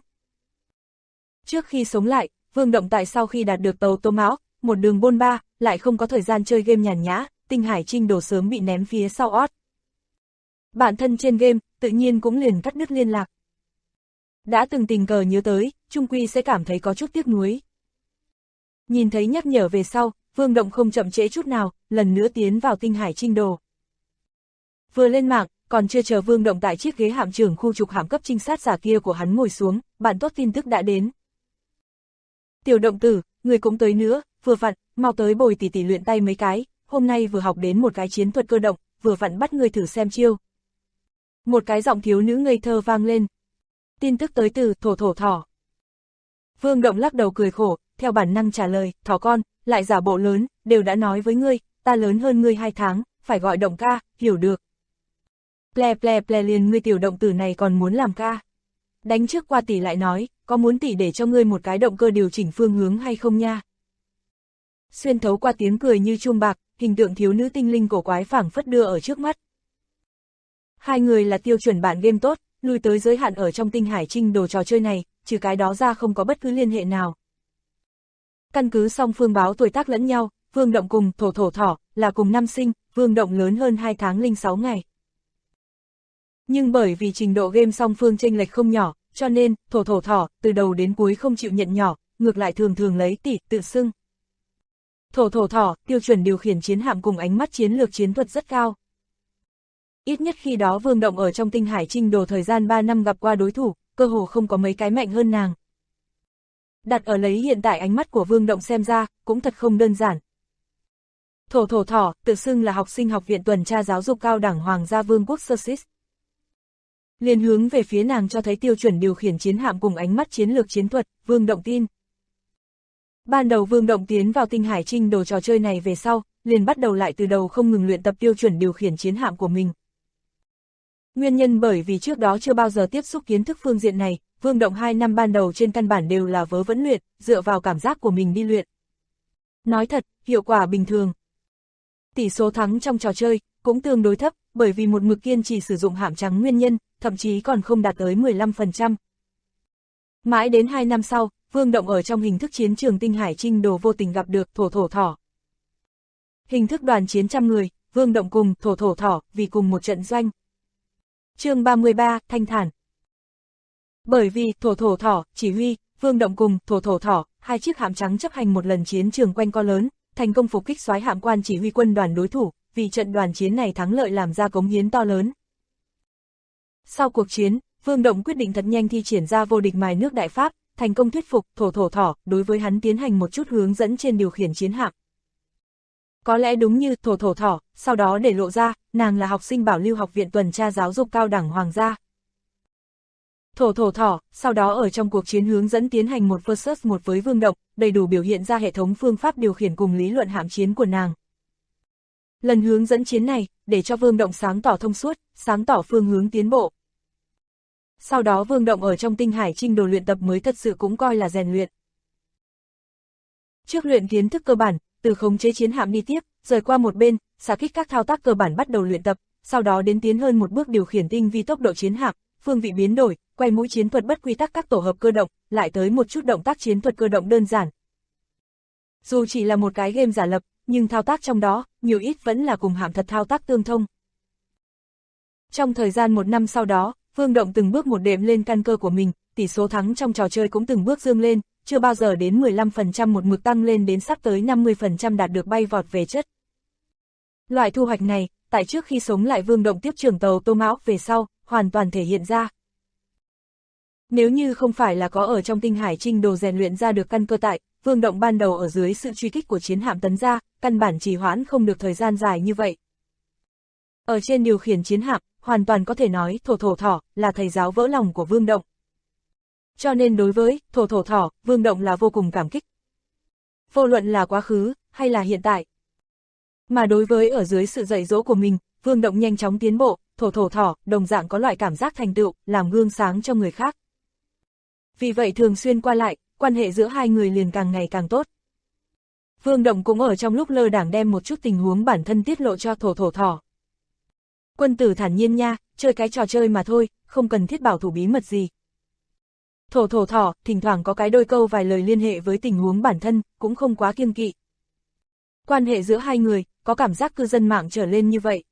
Trước khi sống lại, Vương Động tại sau khi đạt được tàu Tô Mão, một đường bôn ba, lại không có thời gian chơi game nhàn nhã, Tinh Hải Trinh Đồ sớm bị ném phía sau ót. Bản thân trên game, tự nhiên cũng liền cắt đứt liên lạc. Đã từng tình cờ nhớ tới, chung quy sẽ cảm thấy có chút tiếc nuối. Nhìn thấy nhắc nhở về sau, Vương Động không chậm trễ chút nào, lần nữa tiến vào Tinh Hải Trinh Đồ. Vừa lên mạng, còn chưa chờ Vương Động tại chiếc ghế hạm trưởng khu trục hạm cấp trinh sát giả kia của hắn ngồi xuống, bạn tốt tin tức đã đến. Tiểu Động tử, người cũng tới nữa, vừa vặn, mau tới bồi tỷ tỷ luyện tay mấy cái, hôm nay vừa học đến một cái chiến thuật cơ động, vừa vặn bắt người thử xem chiêu. Một cái giọng thiếu nữ ngây thơ vang lên. Tin tức tới từ thổ thỏ. Vương Động lắc đầu cười khổ, theo bản năng trả lời, thỏ con, lại giả bộ lớn, đều đã nói với ngươi, ta lớn hơn ngươi 2 tháng, phải gọi Động ca, hiểu được. Ple liền, ngươi tiểu động tử này còn muốn làm ca. Đánh trước qua tỷ lại nói, có muốn tỷ để cho ngươi một cái động cơ điều chỉnh phương hướng hay không nha. Xuyên thấu qua tiếng cười như chuông bạc, hình tượng thiếu nữ tinh linh cổ quái phảng phất đưa ở trước mắt. Hai người là tiêu chuẩn bản game tốt, lui tới giới hạn ở trong tinh hải trinh đồ trò chơi này, trừ cái đó ra không có bất cứ liên hệ nào. Căn cứ song phương báo tuổi tác lẫn nhau, Vương Động cùng thổ thỏ là cùng năm sinh, Vương Động lớn hơn 2 tháng 06 ngày. Nhưng bởi vì trình độ game song phương chênh lệch không nhỏ, cho nên thổ thỏ từ đầu đến cuối không chịu nhận nhỏ, ngược lại thường lấy tỷ tự xưng. Thổ thỏ tiêu chuẩn điều khiển chiến hạm cùng ánh mắt chiến lược chiến thuật rất cao. Ít nhất khi đó Vương Động ở trong tinh hải trinh đồ thời gian 3 năm gặp qua đối thủ, cơ hồ không có mấy cái mạnh hơn nàng. Đặt ở lấy hiện tại ánh mắt của Vương Động xem ra, cũng thật không đơn giản. Thổ thỏ tự xưng là học sinh học viện tuần tra giáo dục cao đẳng Hoàng gia Vương quốc Sussex. Liền hướng về phía nàng cho thấy tiêu chuẩn điều khiển chiến hạm cùng ánh mắt chiến lược chiến thuật, Vương Động tin. Ban đầu Vương Động tiến vào tinh hải trinh đồ trò chơi này về sau, liền bắt đầu lại từ đầu không ngừng luyện tập tiêu chuẩn điều khiển chiến hạm của mình. Nguyên nhân bởi vì trước đó chưa bao giờ tiếp xúc kiến thức phương diện này, Vương Động 2 năm ban đầu trên căn bản đều là vớ vẩn luyện, dựa vào cảm giác của mình đi luyện. Nói thật, hiệu quả bình thường. Tỷ số thắng trong trò chơi cũng tương đối thấp, bởi vì một mực kiên trì sử dụng hạm trắng nguyên nhân, thậm chí còn không đạt tới 15%. Mãi đến 2 năm sau, Vương Động ở trong hình thức chiến trường tinh hải trinh đồ vô tình gặp được thổ thỏ. Hình thức đoàn chiến trăm người, Vương Động cùng thổ thỏ vì cùng một trận doanh. Chương 33, thanh thản. Bởi vì thổ thỏ chỉ huy, Vương Động cùng thổ thỏ, hai chiếc hạm trắng chấp hành một lần chiến trường quanh co lớn, thành công phục kích soái hạm quan chỉ huy quân đoàn đối thủ, vì trận đoàn chiến này thắng lợi làm ra cống hiến to lớn. Sau cuộc chiến, Vương Động quyết định thật nhanh thi triển ra vô địch mài nước đại pháp, thành công thuyết phục thổ thỏ đối với hắn tiến hành một chút hướng dẫn trên điều khiển chiến hạm. Có lẽ đúng như thổ thỏ, sau đó để lộ ra, nàng là học sinh bảo lưu học viện tuần tra giáo dục cao đẳng Hoàng gia. Thổ thỏ, sau đó ở trong cuộc chiến hướng dẫn tiến hành 1 vs 1 với Vương Động, đầy đủ biểu hiện ra hệ thống phương pháp điều khiển cùng lý luận hạm chiến của nàng. Lần hướng dẫn chiến này, để cho Vương Động sáng tỏ thông suốt, sáng tỏ phương hướng tiến bộ. Sau đó Vương Động ở trong tinh hải trinh đồ luyện tập mới thật sự cũng coi là rèn luyện. Trước luyện kiến thức cơ bản, từ khống chế chiến hạm đi tiếp, rời qua một bên, xạ kích các thao tác cơ bản bắt đầu luyện tập, sau đó đến tiến hơn một bước điều khiển tinh vi tốc độ chiến hạm, phương vị biến đổi, quay mũi chiến thuật bất quy tắc các tổ hợp cơ động, lại tới một chút động tác chiến thuật cơ động đơn giản. Dù chỉ là một cái game giả lập, nhưng thao tác trong đó, nhiều ít vẫn là cùng hạm thật thao tác tương thông. Trong thời gian 1 năm sau đó, Vương Động từng bước một đệm lên căn cơ của mình, tỷ số thắng trong trò chơi cũng từng bước dương lên, chưa bao giờ đến 15% một mực tăng lên đến sắp tới 50% đạt được bay vọt về chất. Loại thu hoạch này, tại trước khi sống lại Vương Động tiếp trưởng tàu Tô Mão về sau, hoàn toàn thể hiện ra. Nếu như không phải là có ở trong tinh hải trinh đồ rèn luyện ra được căn cơ tại, Vương Động ban đầu ở dưới sự truy kích của chiến hạm tấn gia, căn bản trì hoãn không được thời gian dài như vậy. Ở trên điều khiển chiến hạm, hoàn toàn có thể nói thổ thỏ là thầy giáo vỡ lòng của Vương Động. Cho nên đối với thổ thỏ, Vương Động là vô cùng cảm kích. Vô luận là quá khứ, hay là hiện tại. Mà đối với ở dưới sự dạy dỗ của mình, Vương Động nhanh chóng tiến bộ, thổ thỏ đồng dạng có loại cảm giác thành tựu, làm gương sáng cho người khác. Vì vậy thường xuyên qua lại, quan hệ giữa hai người liền càng ngày càng tốt. Vương Động cũng ở trong lúc lơ đãng đem một chút tình huống bản thân tiết lộ cho thổ thỏ. Quân tử thản nhiên nha, chơi cái trò chơi mà thôi, không cần thiết bảo thủ bí mật gì. Thổ thỏ, thỉnh thoảng có cái đôi câu vài lời liên hệ với tình huống bản thân, cũng không quá kiêng kỵ. Quan hệ giữa hai người, có cảm giác cư dân mạng trở lên như vậy.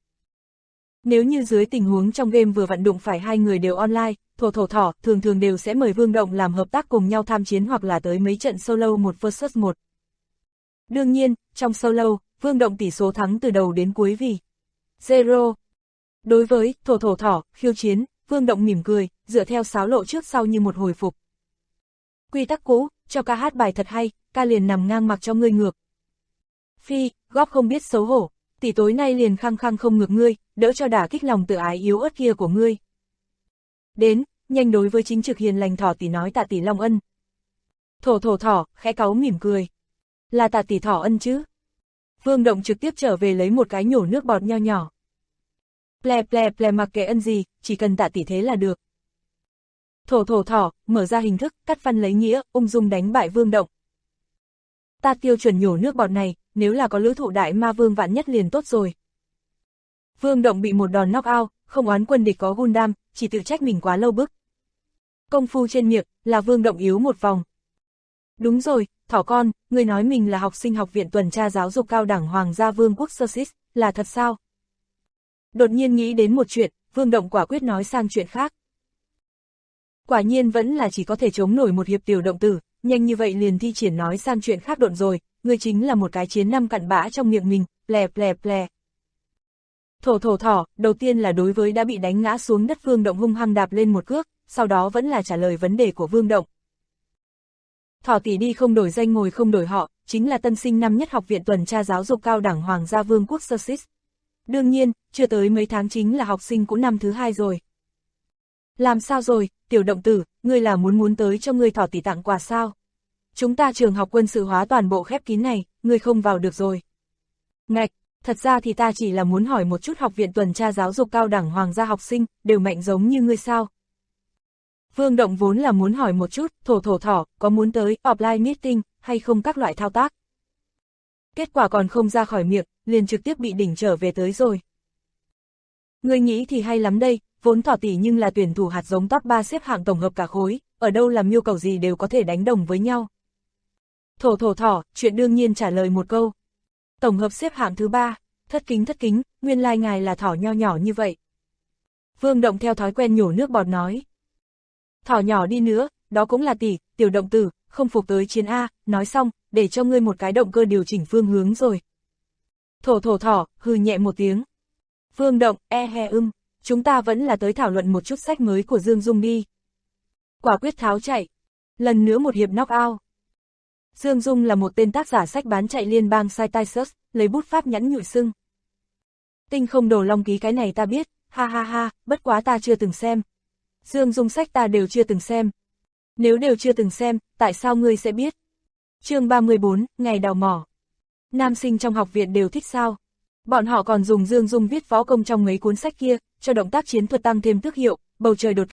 Nếu như dưới tình huống trong game vừa vặn đụng phải hai người đều online, thổ thỏ thường đều sẽ mời Vương Động làm hợp tác cùng nhau tham chiến hoặc là tới mấy trận solo 1 vs 1. Đương nhiên, trong solo, Vương Động tỷ số thắng từ đầu đến cuối vì 0. Đối với thổ thổ thỏ, khiêu chiến, Vương Động mỉm cười, dựa theo sáo lộ trước sau như một hồi phục. Quy tắc cũ, cho ca hát bài thật hay, ca liền nằm ngang mặc cho ngươi ngược. Phi, góp không biết xấu hổ, tỷ tối nay liền khăng khăng không ngược ngươi, đỡ cho đả kích lòng tự ái yếu ớt kia của ngươi. Đến, nhanh đối với chính trực hiền lành thỏ tỷ nói tạ tỷ long ân. Thổ thổ thỏ, khẽ cáu mỉm cười. Là tạ tỷ thỏ ân chứ? Vương Động trực tiếp trở về lấy một cái nhổ nước bọt nho nhỏ. Ple ple ple, mặc kệ ân gì, chỉ cần tạ tỷ thế là được. Thổ thổ thỏ, mở ra hình thức, cắt văn lấy nghĩa, ung dung đánh bại Vương Động. Ta tiêu chuẩn nhổ nước bọt này, nếu là có lữ thụ đại ma vương vạn nhất liền tốt rồi. Vương Động bị một đòn knock out, không oán quân địch có Gundam, chỉ tự trách mình quá lâu bức. Công phu trên miệng, là Vương Động yếu một vòng. Đúng rồi, thỏ con, ngươi nói mình là học sinh học viện tuần tra giáo dục cao đẳng Hoàng gia Vương quốc Sersis, là thật sao? Đột nhiên nghĩ đến một chuyện, Vương Động quả quyết nói sang chuyện khác. Quả nhiên vẫn là chỉ có thể chống nổi một hiệp tiểu động tử, nhanh như vậy liền thi triển nói sang chuyện khác độn rồi, ngươi chính là một cái chiến năm cặn bã trong miệng mình, ple ple ple. Thổ thổ thỏ, đầu tiên là đối với đã bị đánh ngã xuống đất Vương Động hung hăng đạp lên một cước, sau đó vẫn là trả lời vấn đề của Vương Động. Thỏ tỷ đi không đổi danh ngồi không đổi họ, chính là tân sinh năm nhất học viện tuần tra giáo dục cao đẳng Hoàng gia Vương quốc Sersis. Đương nhiên, chưa tới mấy tháng chính là học sinh cũ năm thứ 2 rồi. Làm sao rồi, tiểu động tử, ngươi là muốn tới cho ngươi thỏ tỷ tặng quà sao? Chúng ta trường học quân sự hóa toàn bộ khép kín này, ngươi không vào được rồi. Ngạch, thật ra thì ta chỉ là muốn hỏi một chút học viện tuần tra giáo dục cao đẳng Hoàng gia học sinh, đều mạnh giống như ngươi sao? Vương Động vốn là muốn hỏi một chút, thổ thổ thỏ, có muốn tới offline meeting, hay không các loại thao tác. Kết quả còn không ra khỏi miệng, liền trực tiếp bị đỉnh trở về tới rồi. Ngươi nghĩ thì hay lắm đây, vốn thỏ tỷ nhưng là tuyển thủ hạt giống top 3 xếp hạng tổng hợp cả khối, ở đâu làm yêu cầu gì đều có thể đánh đồng với nhau. Thổ thổ thỏ, chuyện đương nhiên trả lời một câu. Tổng hợp xếp hạng thứ 3, thất kính, nguyên lai ngài là thỏ nho nhỏ như vậy. Vương Động theo thói quen nhổ nước bọt nói. Thỏ nhỏ đi nữa, đó cũng là tỷ, tiểu động tử, không phục tới chiến A, nói xong, để cho ngươi một cái động cơ điều chỉnh phương hướng rồi. Thổ thổ thỏ, hừ nhẹ một tiếng. Vương Động, chúng ta vẫn là tới thảo luận một chút sách mới của Dương Dung đi. Quả quyết tháo chạy. Lần nữa một hiệp knock out. Dương Dung là một tên tác giả sách bán chạy liên bang Citius, lấy bút pháp nhẵn nhụi sưng. Tinh không đồ long ký cái này ta biết, ha ha ha, bất quá ta chưa từng xem. Dương Dung sách ta đều chưa từng xem. Nếu đều chưa từng xem, tại sao ngươi sẽ biết? Chương 34, ngày đào mỏ. Nam sinh trong học viện đều thích sao? Bọn họ còn dùng Dương Dung viết võ công trong mấy cuốn sách kia, cho động tác chiến thuật tăng thêm tước hiệu, bầu trời đột.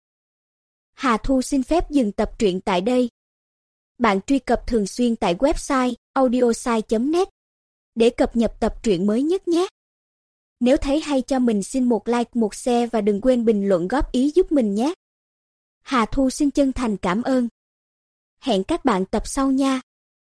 Hà Thu xin phép dừng tập truyện tại đây. Bạn truy cập thường xuyên tại website audiosai.net để cập nhật tập truyện mới nhất nhé. Nếu thấy hay cho mình xin một like, một share và đừng quên bình luận góp ý giúp mình nhé. Hà Thu xin chân thành cảm ơn. Hẹn các bạn tập sau nha.